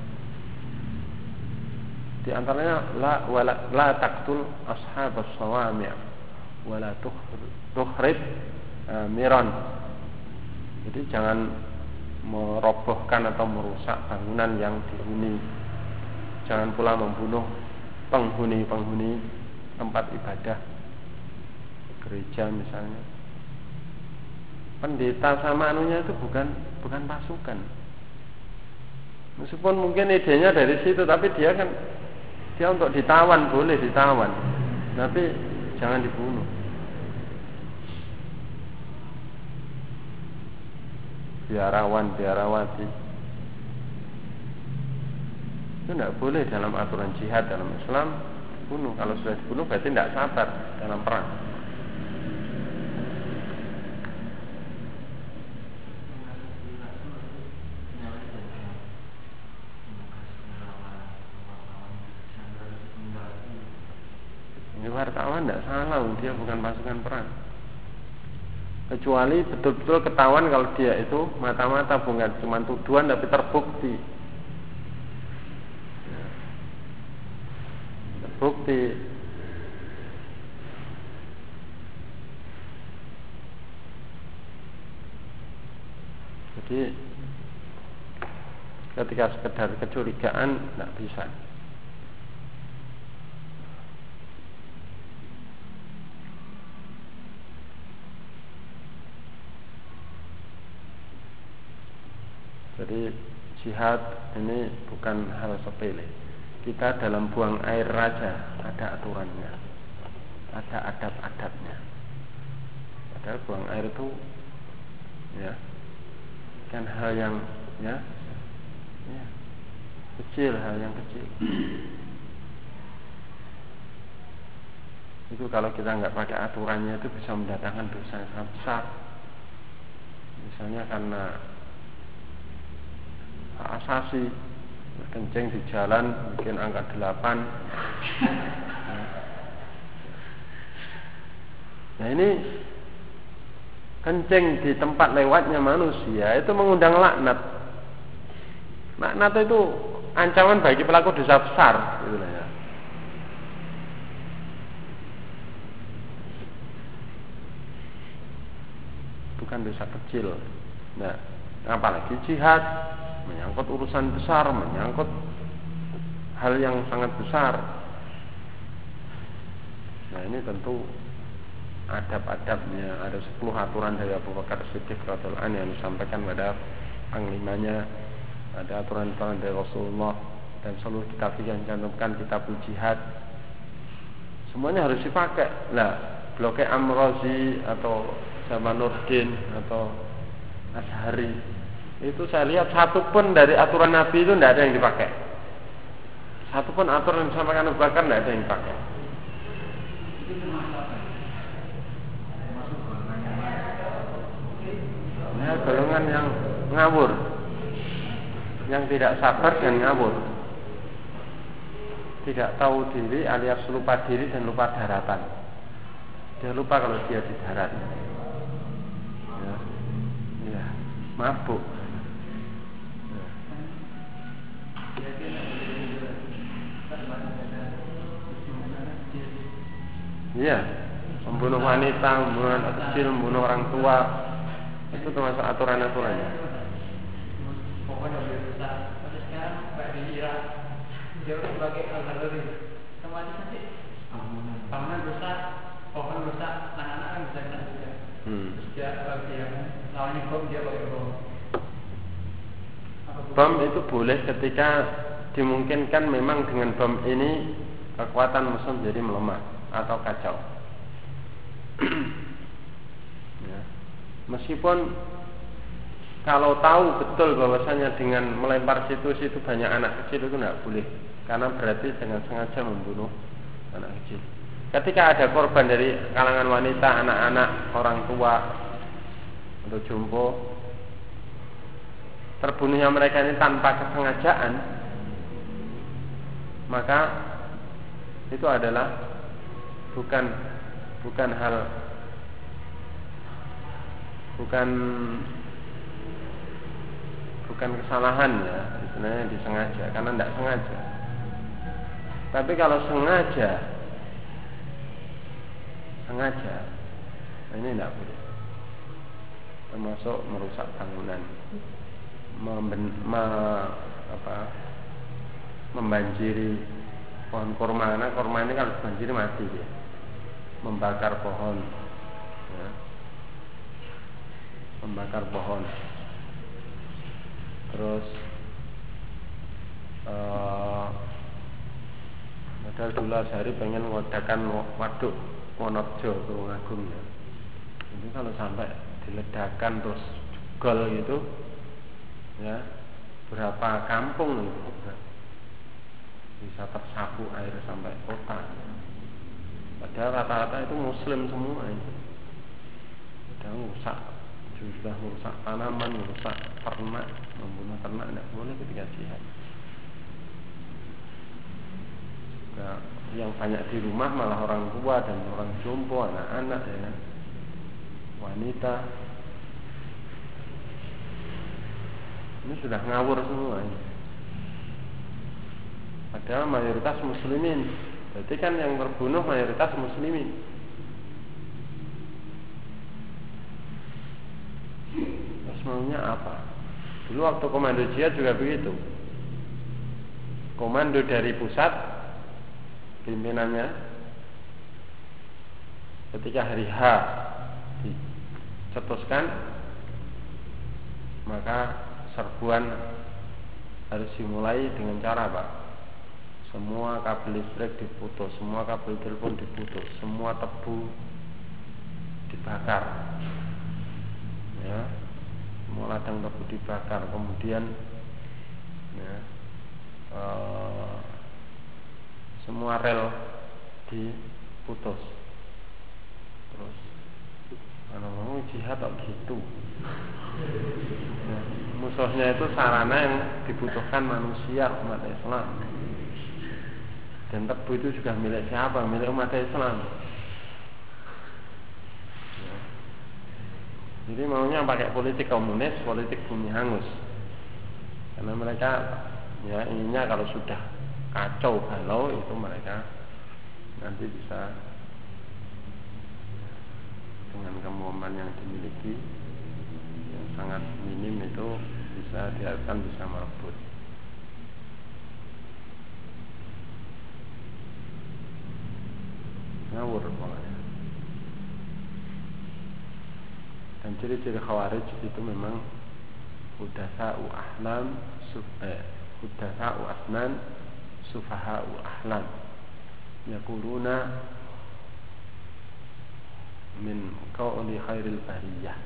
Speaker 1: di antaranya la wala la taqtul ashabas sawami' wala tukhrib miran. Jadi jangan merobohkan atau merusak bangunan yang dihuni. Jangan pula membunuh penghuni-penghuni tempat ibadah, gereja misalnya. Pendeta sama anunya itu bukan bukan pasukan. Meskipun mungkin idenya dari situ, tapi dia kan dia untuk ditawan, boleh ditawan, tapi jangan dibunuh. biarawan, biarawati. Itu tidak boleh dalam aturan jihad dalam Islam dibunuh. Kalau sudah dibunuh berarti tidak sabar dalam perang. Ini wartawan tidak salah, dia bukan pasukan perang. Kecuali betul-betul ketahuan kalau dia itu mata-mata bukan cuma tuduhan tapi terbukti. Terbukti. Jadi ketika sekedar kecurigaan tidak bisa. Jadi jihad ini bukan hal sepele. Kita dalam buang air raja ada aturannya, ada adab-adabnya. Padahal buang air itu ya kan hal yang ya, ya kecil, hal yang kecil. Itu kalau kita nggak pakai aturannya itu bisa mendatangkan dosa yang sangat besar. Misalnya karena asasi kencing di jalan bikin angka delapan. Nah ini kencing di tempat lewatnya manusia itu mengundang laknat. Laknat itu ancaman bagi pelaku dosa besar, gitu ya. Bukan dosa kecil. Nah, apalagi jihad menyangkut urusan besar, menyangkut hal yang sangat besar. Nah ini tentu adab-adabnya, ada sepuluh aturan dari Abu Bakar Siddiq radhiyallahu anhu yang disampaikan pada panglimanya, ada aturan-aturan dari Rasulullah dan seluruh kitab yang dicantumkan kitab jihad, semuanya harus dipakai. Nah, Bloke Amrozi atau Zamanuddin atau Ashari itu saya lihat satu pun dari aturan Nabi itu tidak ada yang dipakai. Satu pun aturan yang disampaikan Abu Bakar tidak ada yang dipakai. Ya, golongan yang ngawur, yang tidak sabar dan ngawur, tidak tahu diri alias lupa diri dan lupa daratan. Dia lupa kalau dia di darat. Ya, ya mabuk. Iya, membunuh wanita, membunuh anak kecil, membunuh orang tua, itu termasuk aturan-aturannya.
Speaker 3: Pokoknya boleh rusak. Tapi sekarang kayak di Irak, dia sebagai al-Ghalari, sama aja nanti bangunan rusak, pohon rusak, anak-anak kan bisa kena juga. Hmm. Terus dia bagi yang lawannya bom, dia pakai bom.
Speaker 1: Bom itu boleh ketika dimungkinkan memang dengan bom ini kekuatan musuh jadi melemah atau kacau. Ya. Meskipun kalau tahu betul bahwasanya dengan melempar situ-situ banyak anak kecil itu tidak boleh, karena berarti dengan sengaja membunuh anak kecil. Ketika ada korban dari kalangan wanita, anak-anak, orang tua atau jompo, terbunuhnya mereka ini tanpa kesengajaan, maka itu adalah bukan bukan hal bukan bukan kesalahan ya, sebenarnya disengaja karena tidak sengaja. Tapi kalau sengaja sengaja ini tidak boleh, termasuk merusak bangunan, memben, me, apa, membanjiri pohon kurma. Karena kurma ini kalau banjiri mati dia, membakar pohon ya. Membakar pohon. Terus uh, padahal dulu Azhari pengen mengadakan waduk Wonorejo, Tulungagung ya. Itu kalau sampai diledakkan terus jebol gitu, ya berapa kampung itu bisa tersapu air sampai kota. Padahal rata-rata itu Muslim semua itu. Padahal rusak, sudah merusak tanaman, merusak ternak, membunuh ternak tidak boleh ketika jihad. Nah, yang banyak di rumah malah orang tua dan orang jompo, anak-anak, ya, wanita. Ini sudah ngawur semua ini. Padahal mayoritas muslimin. Berarti kan yang terbunuh mayoritas muslimin. Terus maunya apa? Dulu waktu komando jihad juga begitu. Komando dari pusat, pimpinannya ketika hari H dicetuskan, maka serbuan harus dimulai dengan cara apa? Semua kabel listrik diputus, semua kabel telepon diputus, semua tebu dibakar, ya, semua ladang tebu dibakar, kemudian ya, ee, semua rel diputus. Terus mana mau jihad kok gitu? Ya, musuhnya itu sarana yang dibutuhkan manusia, umat Islam. Dan tebu itu juga milik siapa? Milik umat Islam. Ya. Jadi maunya pakai politik komunis, politik bumi hangus. Karena mereka ya inginnya kalau sudah kacau balau itu mereka nanti bisa dengan kemampuan yang dimiliki yang sangat minim itu bisa diharapkan bisa merebut. Ngawur pokoknya. Dan ciri-ciri khawarij itu memang hudasa'u ahlam suf, eh, hudasa'u asnan sufaha'u ahlam yaquluna min qawli khairil bariyah.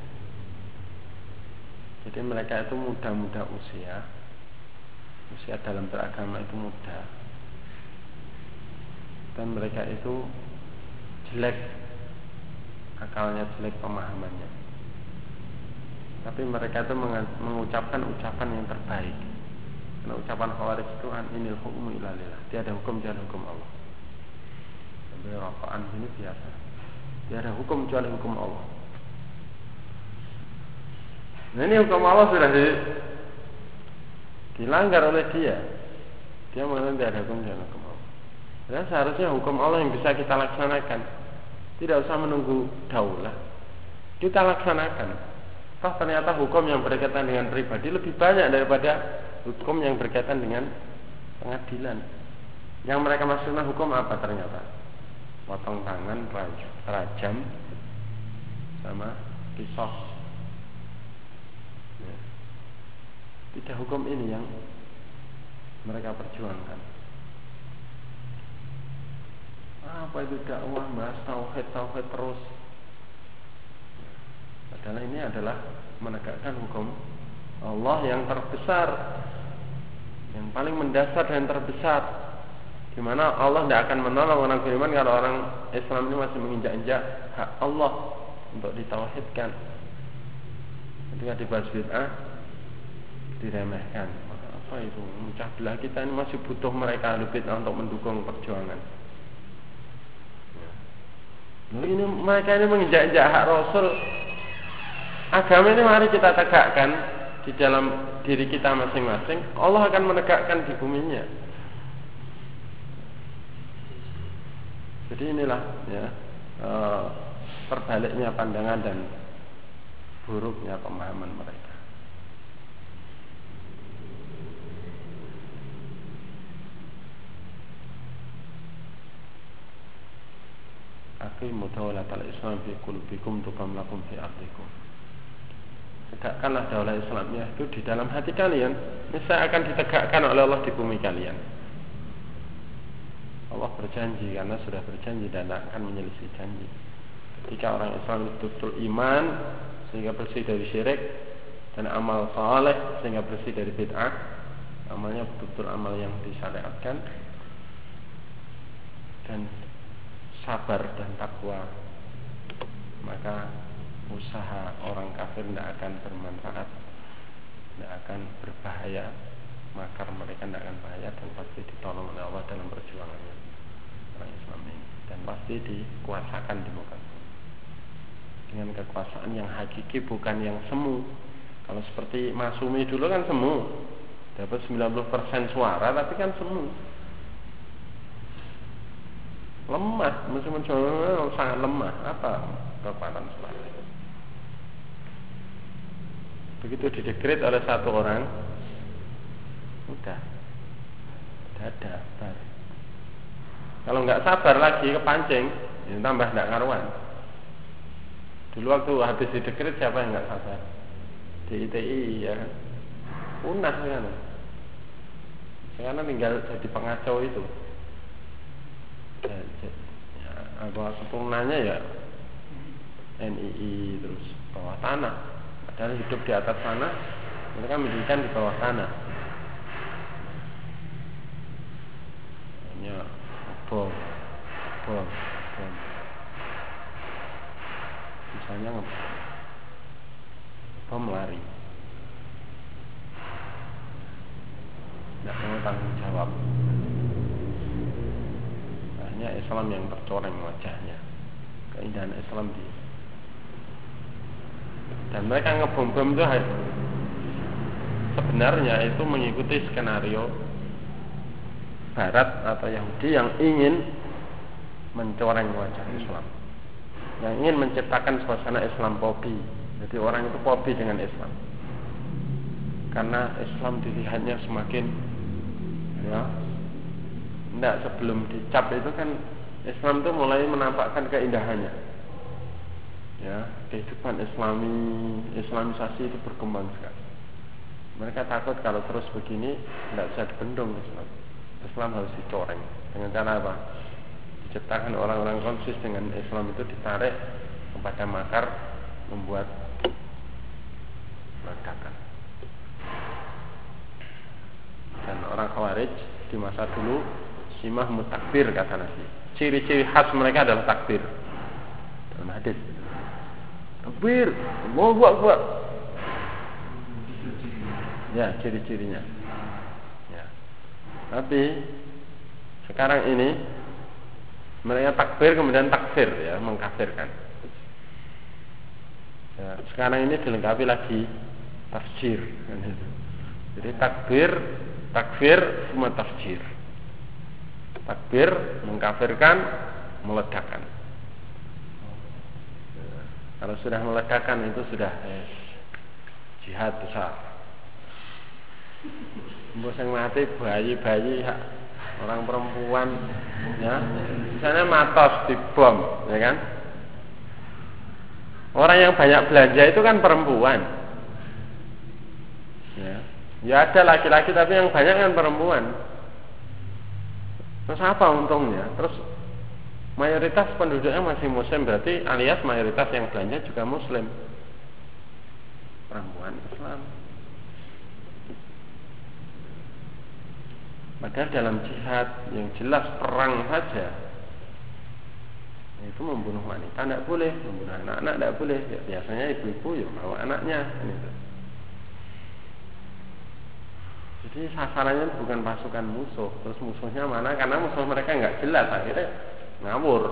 Speaker 1: Jadi mereka itu muda-muda usia, usia dalam beragama itu muda, dan mereka itu jelek akalnya, jelek pemahamannya, tapi mereka itu mengucapkan ucapan yang terbaik. Karena ucapan khawarij itu an inil hukmu illa lillah, tiada hukum kecuali hukum Allah. Sampai rokokan ini biasa, tiada hukum kecuali hukum Allah. Nah ini hukum Allah sudah di, dilanggar oleh dia. Dia mengatakan tiada hukum kecuali hukum Allah. Dan seharusnya hukum Allah yang bisa kita laksanakan. Tidak usah menunggu daulah, kita laksanakan. Toh ternyata hukum yang berkaitan dengan pribadi lebih banyak daripada hukum yang berkaitan dengan pengadilan. Yang mereka maksudkan hukum apa ternyata? Potong tangan, rajam, sama kisos. Ya. Tidak hukum ini yang mereka perjuangkan. Apa itu dakwah, bahas tauhid, tauhid terus. Padahal ini adalah menegakkan hukum Allah yang terbesar, yang paling mendasar dan terbesar, di mana Allah tidak akan menolong orang beriman kalau orang Islam ini masih menginjak-injak hak Allah untuk ditauhidkan. Ketika dibahas bid'ah diremehkan. Apa itu? Mencah belah kita ini masih butuh mereka ahli bid'ah untuk mendukung perjuangan. Nah, ini mereka ini menginjak-injak hak Rasul. Agama ini mari kita tegakkan di dalam diri kita masing-masing. Allah akan menegakkan di buminya. Jadi inilah ya e, terbaliknya pandangan dan buruknya pemahaman mereka. Aqimu dawlatal Islam fi qulubikum tuqam lakum fi ardikum. Tegakkanlah daulah Islamnya itu di dalam hati kalian. Niscaya akan ditegakkan oleh Allah di bumi kalian. Allah berjanji, karena sudah berjanji dan akan menyelisih janji. Ketika orang Islam betul-betul iman sehingga bersih dari syirik, dan amal saleh sehingga bersih dari bid'ah, amalnya betul-betul amal yang disyariatkan, dan sabar dan takwa, maka usaha orang kafir tidak akan bermanfaat, tidak akan berbahaya, makar mereka tidak akan bahaya, dan pasti ditolong oleh Allah dalam perjuangannya orang Islam ini, dan pasti dikuasakan di muka dengan kekuasaan yang hakiki, bukan yang semu. Kalau seperti Masumi dulu kan semu, dapat sembilan puluh persen suara, tapi kan semu, lemah, meskipun sangat lemah. Apa kekuatan suara? Begitu didekret oleh satu orang, udah dadah bar. Kalau nggak sabar lagi kepancing, ya tambah nggak karuan. Dulu waktu habis didekret, siapa yang nggak sabar? D I T I ya kan, punah kan. Sekarang tinggal jadi pengacau itu. Ya, ya, apa keturunannya ya N I I, terus bawah tanah. Padahal hidup di atas tanah, mereka mendirikan di bawah tanah. Hanya bom, bom, bom. Misalnya bom lari, tidak mau tanggung jawab. Hanya Islam yang tercoreng wajahnya, keindahan Islam di. Dan mereka ngebom-bom itu sebenarnya itu mengikuti skenario Barat atau Yahudi yang ingin mencoreng wajah Islam, yang ingin menciptakan suasana Islam fobi. Jadi orang itu fobi dengan Islam, karena Islam dilihatnya semakin ya, tidak sebelum dicap itu kan Islam itu mulai menampakkan keindahannya. Ya, kehidupan Islami, Islamisasi itu berkembang sekali. Mereka takut kalau terus begini tidak bisa dibendung Islam. Islam harus dicoreng. Dengan cara apa? Diciptakan orang-orang konsis dengan Islam itu ditarik kepada makar membuat ledakan. Dan orang Khawarij di masa dulu simah mutakbir kata Nabi. Ciri-ciri khas mereka adalah takbir. Dalam hadis. Takbir, Allahu Akbar. Ya, ciri-cirinya. Ya. Tapi sekarang ini mereka takbir kemudian takfir, ya, mengkafirkan. Ya, sekarang ini dilengkapi lagi tafsir, kan itu. Jadi takbir, takfir, semua tafsir. Takbir mengkafirkan, meledakkan. Kalau sudah meledakan itu sudah eh, jihad besar. Mbok sing mati bayi-bayi, orang perempuan, ya. Misalnya matos dibom, ya kan? Orang yang banyak belanja itu kan perempuan. Ya, ya ada laki-laki tapi yang banyak kan perempuan. Terus apa untungnya? Terus mayoritas penduduknya masih muslim, berarti alias mayoritas yang belanja juga muslim, perempuan Islam. Padahal dalam jihad yang jelas perang saja itu membunuh wanita tidak boleh, membunuh anak-anak tidak boleh. Ya, biasanya ibu-ibu ya bawa anaknya gitu. Jadi sasarannya bukan pasukan musuh. Terus musuhnya mana? Karena musuh mereka nggak jelas, akhirnya ngawur.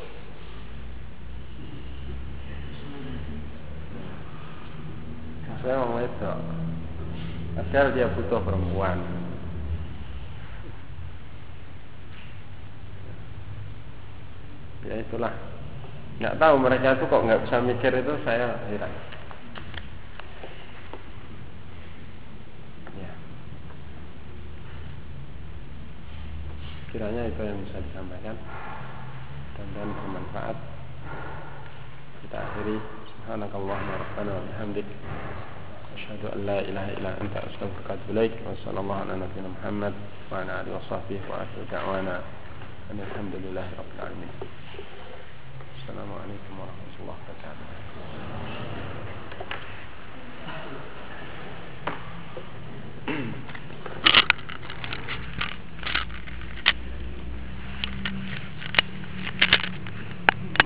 Speaker 1: Saya mau itu, padahal dia butuh perempuan. Ya itulah. Nggak tahu mereka itu kok nggak bisa mikir, itu saya heran. Ya. Kiranya itu yang bisa disampaikan. Dan bermanfaat. Kita akhiri. Subhanakallahumma rabbana wa bihamdik, asyhadu an la ilaha illa anta, astaghfiruka wa atubu ilaik. Wa sallallahu ala nabiyyina Muhammad wa ala alihi wa sahbihi wa akhiru da'wana alhamdulillahi rabbil alamin. Assalamualaikum warahmatullahi wabarakatuh.